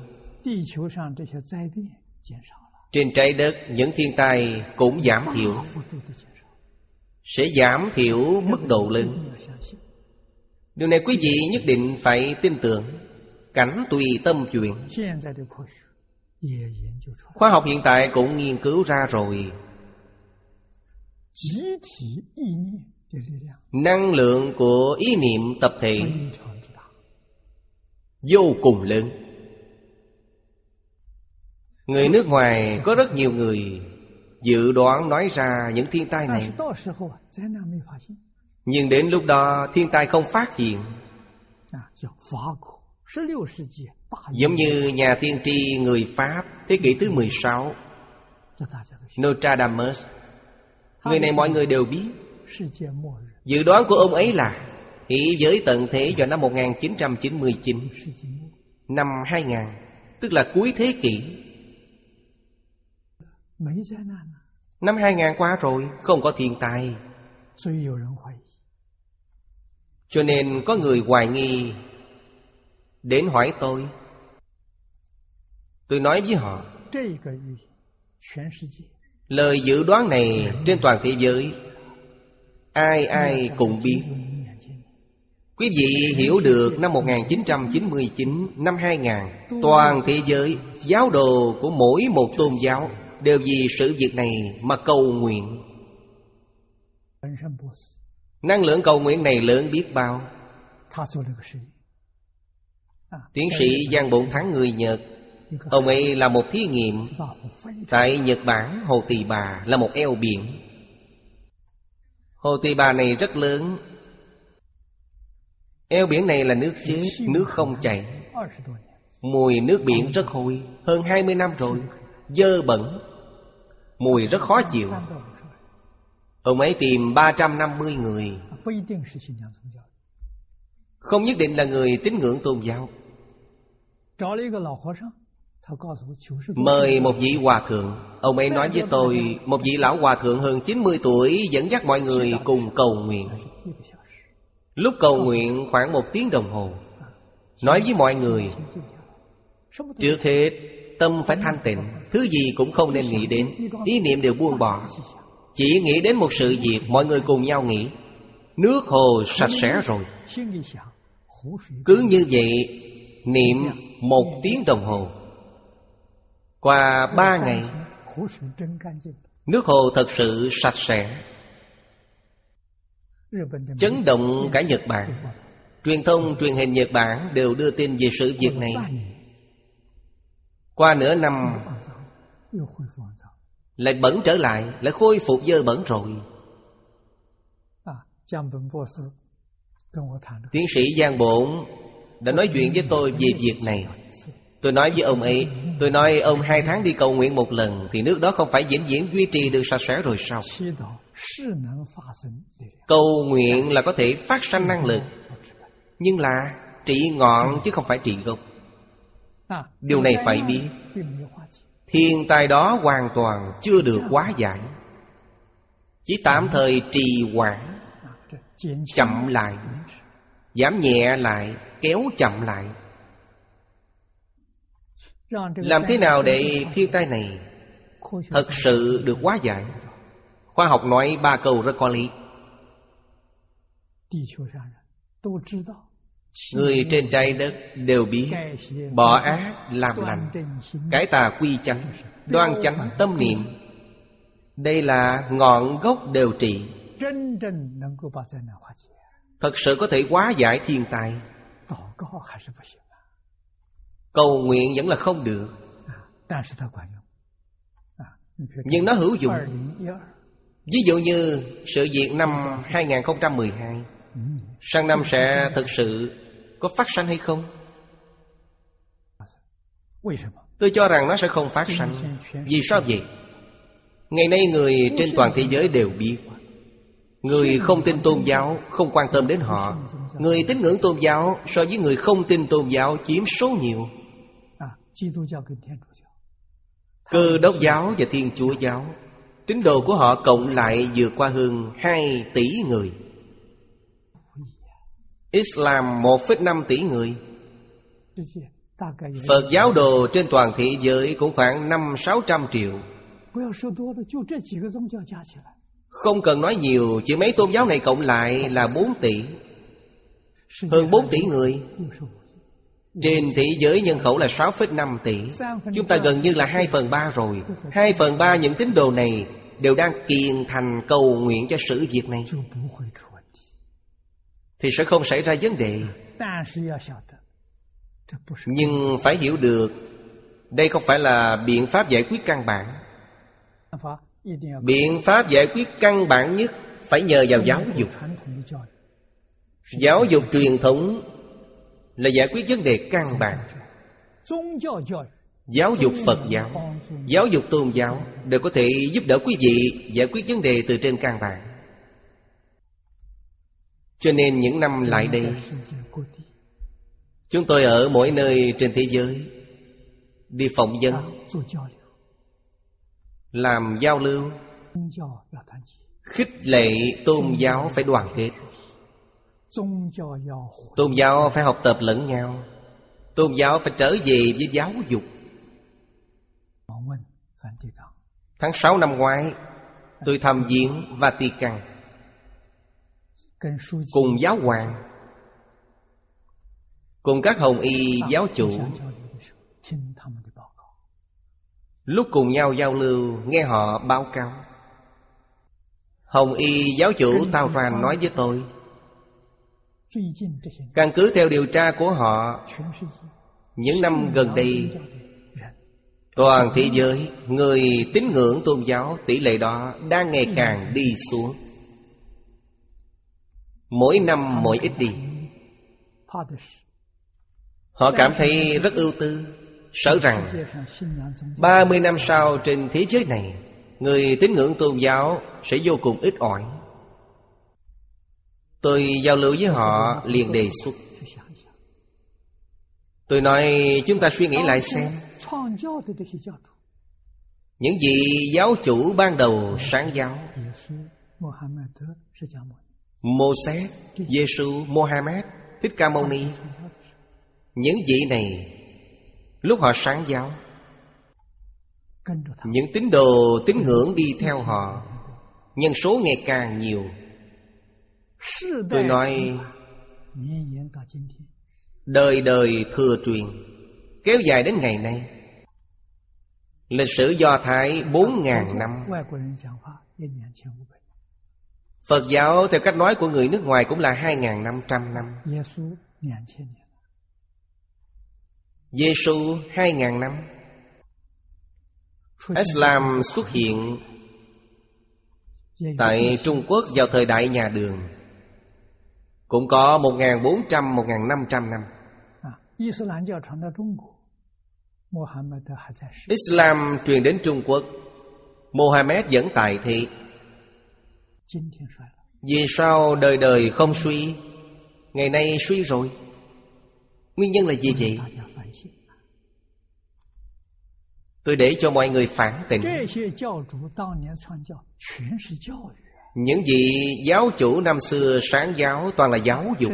Speaker 2: Trên trái đất những thiên tai cũng giảm thiểu, sẽ giảm thiểu mức độ lớn. Điều này quý vị nhất định phải tin tưởng. Cảnh tùy tâm chuyển. Khoa học hiện tại cũng nghiên cứu ra rồi. Năng lượng của ý niệm tập thể vô cùng lớn. Người nước ngoài có rất nhiều người dự đoán nói ra những thiên tai này, nhưng đến lúc đó thiên tai không phát hiện. Giống như nhà tiên tri người Pháp thế kỷ thứ mười sáu, Nostradamus. Người này mọi người đều biết. Dự đoán của ông ấy là thế giới tận thế vào năm một nghìn chín trăm chín mươi chín, năm hai nghìn, tức là cuối thế kỷ. Năm hai nghìn qua rồi, không có thiên tai. Cho nên có người hoài nghi, đến hỏi tôi. Tôi nói với họ, lời dự đoán này trên toàn thế giới ai ai cũng biết. Quý vị hiểu được năm một nghìn chín trăm chín mươi chín, năm hai nghìn, toàn thế giới, giáo đồ của mỗi một tôn giáo đều vì sự việc này mà cầu nguyện. Năng lượng cầu nguyện này lớn biết bao. Tiến sĩ Giang Bổn Thắng người Nhật, ông ấy là một thí nghiệm. Tại Nhật Bản, Hồ Tỳ Bà là một eo biển. Hồ Tỳ Bà này rất lớn. Eo biển này là nước chết, nước không chảy. Mùi nước biển rất hôi, hơn hai mươi năm rồi, dơ bẩn, mùi rất khó chịu. Ông ấy tìm ba trăm năm mươi người, không nhất định là người tín ngưỡng tôn giáo. Mời một vị hòa thượng. Ông ấy nói với tôi, một vị lão hòa thượng hơn chín mươi tuổi dẫn dắt mọi người cùng cầu nguyện. Lúc cầu nguyện khoảng một tiếng đồng hồ, nói với mọi người, trước hết tâm phải thanh tịnh, thứ gì cũng không nên nghĩ đến, ý niệm đều buông bỏ, chỉ nghĩ đến một sự việc. Mọi người cùng nhau nghĩ, nước hồ sạch sẽ rồi. Cứ như vậy niệm một tiếng đồng hồ. Qua ba ngày, nước hồ thật sự sạch sẽ, chấn động cả Nhật Bản. Truyền thông truyền hình Nhật Bản đều đưa tin về sự việc này. Qua nửa năm lại bẩn trở lại, lại khôi phục dơ bẩn rồi. Tiến sĩ Giang Bổn đã nói chuyện với tôi về việc này. Tôi nói với ông ấy, tôi nói ông hai tháng đi cầu nguyện một lần thì nước đó không phải vĩnh viễn duy trì được sạch sẽ rồi sao? Cầu nguyện là có thể phát sanh năng lực, nhưng là trị ngọn chứ không phải trị gốc. Điều này phải biết. Thiên tai đó hoàn toàn chưa được hóa giải, chỉ tạm thời trì hoãn, chậm lại. giảm nhẹ lại, kéo chậm lại. Làm thế nào để thiên tai này thật sự được hóa giải? Khoa học nói ba câu rất có lý. Người trên trái đất đều biết bỏ ác làm lành, cải tà quy chánh, đoan chánh tâm niệm. Đây là ngọn gốc đều trị, thật sự có thể hóa giải thiên tai. Cầu nguyện vẫn là không được, nhưng nó hữu dụng. Ví dụ như sự việc năm hai không một hai, sang năm sẽ thực sự có phát sanh hay không? Tôi cho rằng nó sẽ không phát sanh. Vì sao vậy? Ngày nay người trên toàn thế giới đều biết, người không tin tôn giáo không quan tâm đến họ. Người tín ngưỡng tôn giáo so với người không tin tôn giáo chiếm số nhiều. Cơ đốc giáo và Thiên Chúa giáo, tín đồ của họ cộng lại vượt qua hơn hai tỷ người. Islam một phẩy năm tỷ người. Phật giáo đồ trên toàn thế giới cũng khoảng năm sáu trăm triệu. Không cần nói nhiều, chỉ mấy tôn giáo này cộng lại là bốn tỷ. Hơn bốn tỷ người. Trên thế giới nhân khẩu là sáu phẩy năm tỷ. Chúng ta gần như là hai phần ba rồi. Hai phần ba những tín đồ này đều đang kiền thành cầu nguyện cho sự việc này, thì sẽ không xảy ra vấn đề. Nhưng phải hiểu được, đây không phải là biện pháp giải quyết căn bản. Biện pháp giải quyết căn bản nhất phải nhờ vào giáo dục. Giáo dục truyền thống là giải quyết vấn đề căn bản. Giáo dục Phật giáo, giáo dục tôn giáo đều có thể giúp đỡ quý vị giải quyết vấn đề từ trên căn bản. Cho nên những năm lại đây, chúng tôi ở mỗi nơi trên thế giới đi phỏng vấn, làm giao lưu, khích lệ tôn giáo phải đoàn kết. Tôn giáo phải học tập lẫn nhau. Tôn giáo phải trở về với giáo dục. Tháng sáu năm ngoái, tôi thăm viếng Vatican cùng giáo hoàng, cùng các hồng y giáo chủ. Lúc cùng nhau giao lưu, nghe họ báo cáo. Hồng y giáo chủ Tao Ran nói với tôi, căn cứ theo điều tra của họ, những năm gần đây, toàn thế giới người tín ngưỡng tôn giáo tỷ lệ đó đang ngày càng đi xuống. Mỗi năm mỗi ít đi. Họ cảm thấy rất ưu tư, sợ rằng ba mươi năm sau trên thế giới này, người tín ngưỡng tôn giáo sẽ vô cùng ít ỏi. Tôi giao lưu với họ liền đề xuất. Tôi nói chúng ta suy nghĩ lại xem, những vị giáo chủ ban đầu sáng giáo, Mô-sét, Giê-xu, Mô-ha-mét, Thích Ca Mâu Ni, những vị này lúc họ sáng giáo, những tín đồ tín ngưỡng đi theo họ, nhân số ngày càng nhiều. Tôi nói đời đời thừa truyền, kéo dài đến ngày nay. Lịch sử Do Thái bốn ngàn năm. Phật giáo theo cách nói của người nước ngoài cũng là hai ngàn năm trăm năm. Giê-xu hai ngàn năm. Islam xuất hiện tại Trung Quốc vào thời đại nhà Đường, cũng có một nghìn bốn trăm đến một nghìn năm trăm năm. Islam truyền đến Trung Quốc, Mohammed vẫn tại thị. Vì sao đời đời không suy, ngày nay suy rồi? Nguyên nhân là gì vậy? Tôi để cho mọi người phản tỉnh. Những vị giáo chủ năm xưa sáng giáo toàn là giáo dục.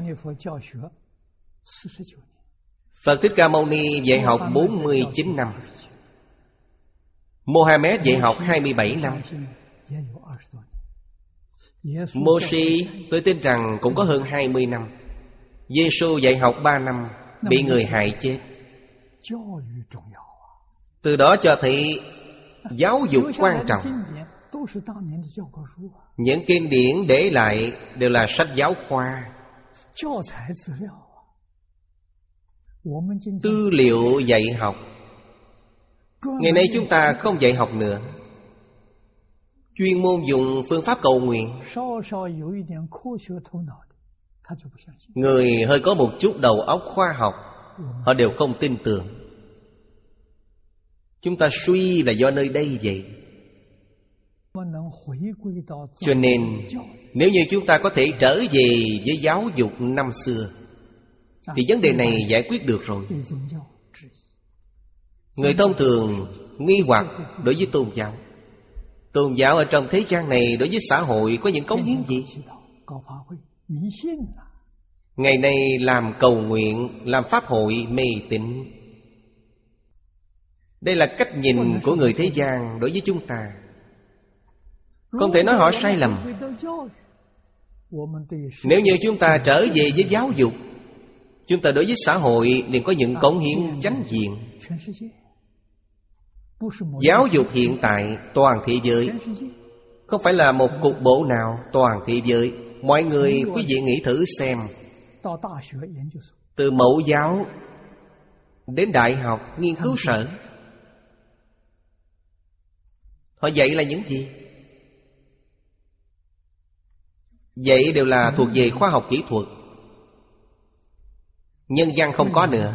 Speaker 2: Phật Thích Ca Mâu Ni dạy học bốn mươi chín năm, Mohammed dạy học hai mươi bảy năm, Mô-si tôi tin rằng cũng có hơn hai mươi năm. Giê-xu dạy học ba năm, bị người hại chết. Từ đó cho thấy giáo dục quan trọng. Những kinh điển để lại đều là sách giáo khoa, tư liệu dạy học. Ngày nay chúng ta không dạy học nữa, chuyên môn dùng phương pháp cầu nguyện. Người hơi có một chút đầu óc khoa học, họ đều không tin tưởng. Chúng ta suy là do nơi đây vậy. Cho nên nếu như chúng ta có thể trở về với giáo dục năm xưa thì vấn đề này giải quyết được rồi. Người thông thường nghi hoặc đối với tôn giáo. Tôn giáo ở trong thế gian này đối với xã hội có những cống hiến gì? Ngày nay làm cầu nguyện, làm pháp hội, mê tín. Đây là cách nhìn của người thế gian đối với chúng ta. Không thể nói họ sai lầm. Nếu như chúng ta trở về với giáo dục, chúng ta đối với xã hội nên có những cống hiến chánh diện. Giáo dục hiện tại toàn thế giới, không phải là một cục bộ nào, toàn thế giới. Mọi người, quý vị nghĩ thử xem, từ mẫu giáo đến đại học, nghiên cứu sở, họ dạy là những gì? Dạy đều là thuộc về khoa học kỹ thuật. Nhân văn không có nữa.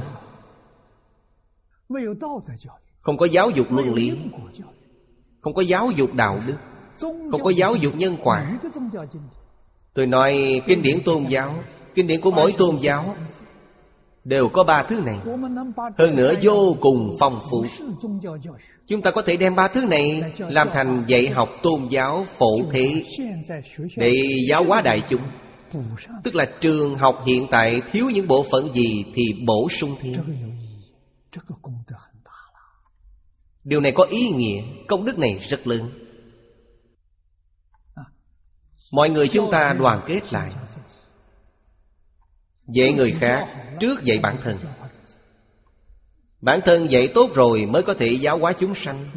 Speaker 2: Không có giáo dục luân lý, không có giáo dục đạo đức, không có giáo dục nhân quả. Tôi nói kinh điển tôn giáo, kinh điển của mỗi tôn giáo đều có ba thứ này. Hơn nữa vô cùng phong phú. Chúng ta có thể đem ba thứ này làm thành dạy học tôn giáo phổ thế để giáo hóa đại chúng. Tức là trường học hiện tại thiếu những bộ phận gì thì bổ sung thêm. Điều này có ý nghĩa, công đức này rất lớn. Mọi người chúng ta đoàn kết lại, dạy người khác trước dạy bản thân. Bản thân dạy tốt rồi mới có thể giáo hóa chúng sanh.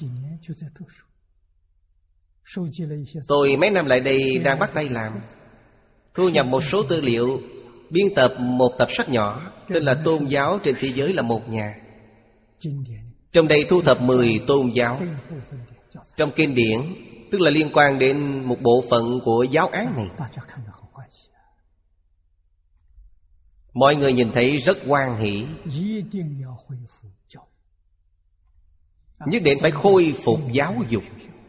Speaker 2: Tôi mấy năm lại đây đang bắt tay làm, thu nhập một số tư liệu, biên tập một tập sách nhỏ tên là Tôn giáo trên thế giới là một nhà. Trong đây thu thập mười tôn giáo. Trong kinh điển, tức là liên quan đến một bộ phận của giáo án này. Mọi người nhìn thấy rất hoan hỷ. Nhất định phải khôi phục giáo dục.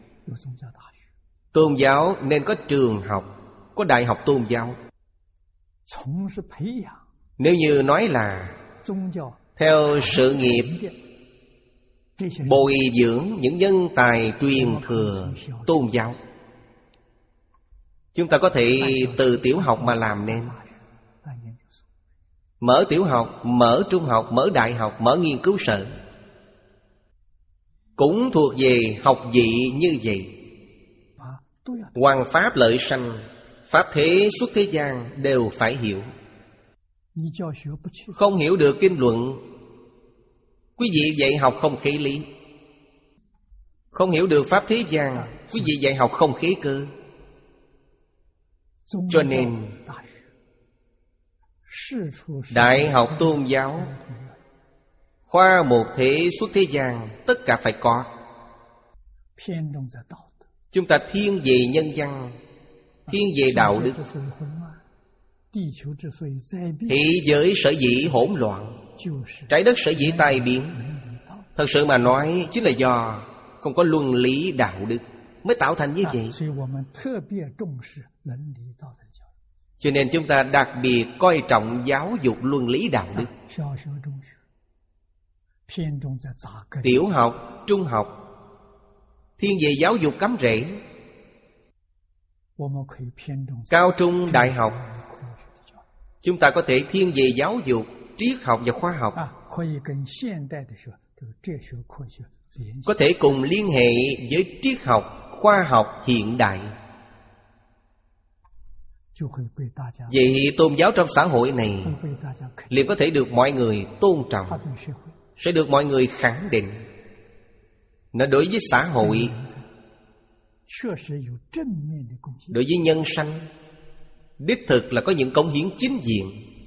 Speaker 2: Tôn giáo nên có trường học, có đại học tôn giáo. Nếu như nói là theo sự nghiệp bồi dưỡng những nhân tài truyền thừa tôn giáo, chúng ta có thể từ tiểu học mà làm nên. Mở tiểu học, mở trung học, mở đại học, mở nghiên cứu sở, cũng thuộc về học vị như vậy. Hoằng pháp lợi sanh, pháp thế xuất thế gian đều phải hiểu. Không hiểu được kinh luận, quý vị dạy học không khế lý. Không hiểu được pháp thế gian, quý vị dạy học không khế cơ. Cho nên đại học tôn giáo, khoa một thế xuất thế gian, tất cả phải có. Chúng ta thiên về nhân văn, thiên về đạo đức. Thế giới sở dĩ hỗn loạn, trái đất sở dĩ tai biến, thật sự mà nói chính là do không có luân lý đạo đức mới tạo thành như vậy. Cho nên chúng ta đặc biệt coi trọng giáo dục luân lý đạo đức. Tiểu học, trung học thiên về giáo dục cắm rễ. Cao trung đại học, chúng ta có thể thiên về giáo dục, triết học và khoa học, có thể cùng liên hệ với triết học, khoa học hiện đại. Vậy tôn giáo trong xã hội này liền có thể được mọi người tôn trọng, sẽ được mọi người khẳng định. Nó đối với xã hội, đối với nhân sanh, đích thực là có những cống hiến chính diện.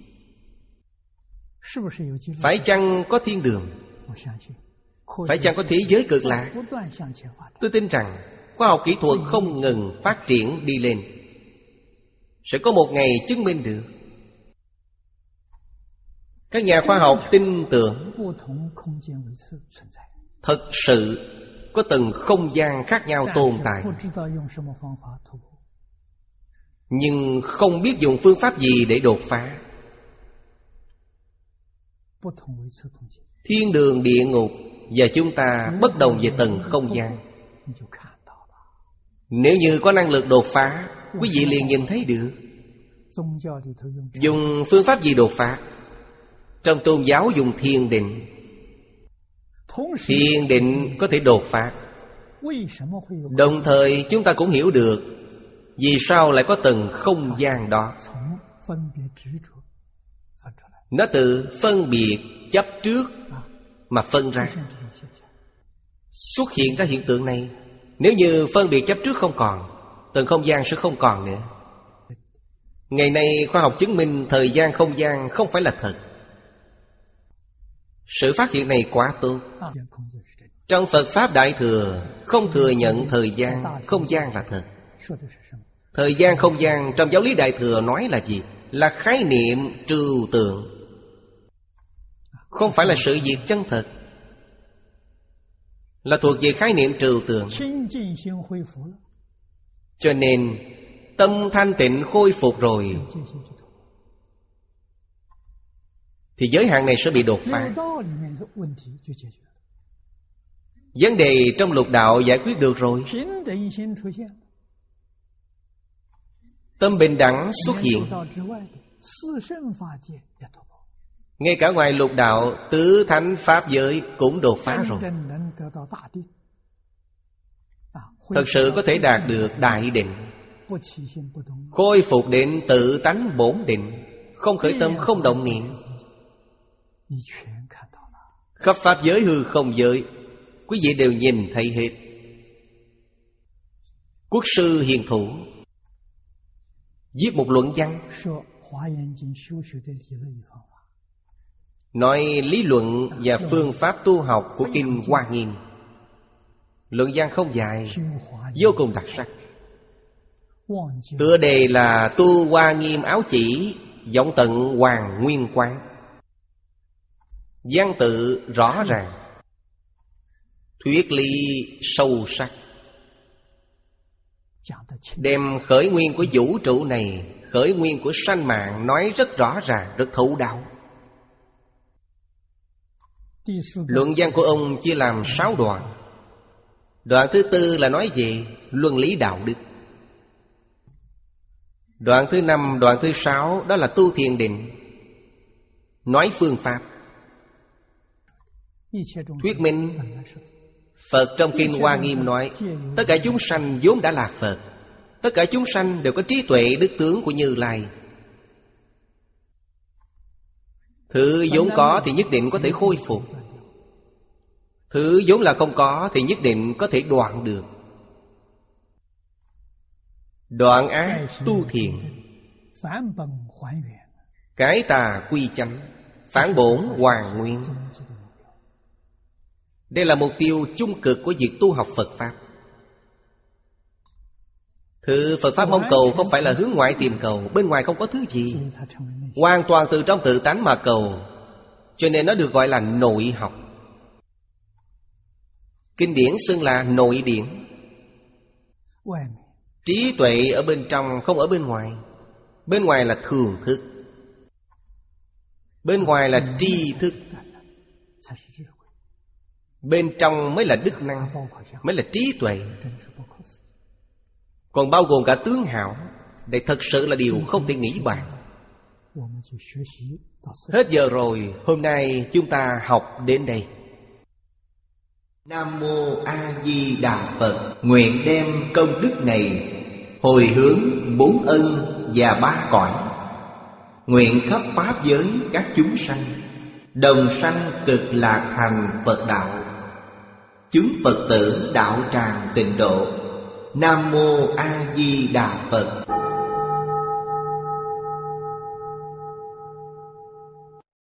Speaker 2: Phải chăng có thiên đường? Phải chăng có thế giới cực lạc? Tôi tin rằng khoa học kỹ thuật không ngừng phát triển đi lên, sẽ có một ngày chứng minh được. Các nhà khoa học tin tưởng thật sự có từng không gian khác nhau tồn tại, nhưng không biết dùng phương pháp gì để đột phá. Thiên đường, địa ngục và chúng ta bất đồng về tầng không gian. Nếu như có năng lực đột phá, quý vị liền nhìn thấy được. Dùng phương pháp gì đột phá? Trong tôn giáo dùng thiền định. Thiền định có thể đột phá. Đồng thời chúng ta cũng hiểu được vì sao lại có tầng không gian đó. Nó từ phân biệt chấp trước mà phân ra. Xuất hiện ra hiện tượng này. Nếu như phân biệt chấp trước không còn, tầng không gian sẽ không còn nữa. Ngày nay khoa học chứng minh thời gian không gian không phải là thật. Sự phát hiện này quá tốt. Trong Phật Pháp Đại Thừa không thừa nhận thời gian, không gian là thật. Thời gian, không gian trong giáo lý Đại Thừa nói là gì? Là khái niệm trừu tượng, không phải là sự việc chân thật, là thuộc về khái niệm trừu tượng. Cho nên tâm thanh tịnh khôi phục rồi thì giới hạn này sẽ bị đột phá. Vấn đề trong lục đạo giải quyết được rồi. Tâm bình đẳng xuất hiện. Ngay cả ngoài lục đạo, tứ thánh pháp giới cũng đột phá rồi. Thật sự có thể đạt được đại định, khôi phục đến tự tánh bổn định, không khởi tâm, không động niệm. Khắp pháp giới, hư không giới, quý vị đều nhìn thấy hết. Quốc sư hiền thủ viết một luận văn, nói lý luận và phương pháp tu học của Kinh Hoa Nghiêm. Luận văn không dài, vô cùng đặc sắc. Tựa đề là Tu Hoa Nghiêm Áo Chỉ, vọng tận Hoàng Nguyên Quán. Văn tự rõ ràng, thuyết lý sâu sắc, đem khởi nguyên của vũ trụ này, khởi nguyên của sanh mạng nói rất rõ ràng, rất thấu đáo. Luận văn của ông chia làm sáu đoạn. Đoạn thứ tư là nói về luân lý đạo đức. Đoạn thứ năm, đoạn thứ sáu đó là tu thiền định, nói phương pháp. Thuyết minh Phật trong Kinh Hoa Nghiêm nói tất cả chúng sanh vốn đã là Phật, tất cả chúng sanh đều có trí tuệ đức tướng của Như Lai. Thứ vốn có thì nhất định có thể khôi phục, thứ vốn là không có thì nhất định có thể đoạn được. Đoạn ác tu thiện, cải tà quy chánh, phản bổn hoàn nguyên. Đây là mục tiêu chung cực của việc tu học Phật Pháp. Thứ Phật Pháp mong cầu không phải là hướng ngoại tìm cầu, bên ngoài không có thứ gì, hoàn toàn từ trong tự tánh mà cầu. Cho nên nó được gọi là nội học. Kinh điển xưng là nội điển. Trí tuệ ở bên trong, không ở bên ngoài. Bên ngoài là thường thức, bên ngoài là tri thức, bên trong mới là đức năng, mới là trí tuệ. còn bao gồm cả tướng hảo. Đây thật sự là điều không thể nghĩ bàn. Hết giờ rồi, hôm nay chúng ta học đến đây.
Speaker 1: Nam Mô A Di Đà Phật. Nguyện đem công đức này hồi hướng bốn ân và ba cõi. Nguyện khắp pháp giới các chúng sanh đồng sanh cực lạc thành Phật đạo. Chúng Phật tử đạo tràng tịnh độ. Nam Mô A Di Đà Phật.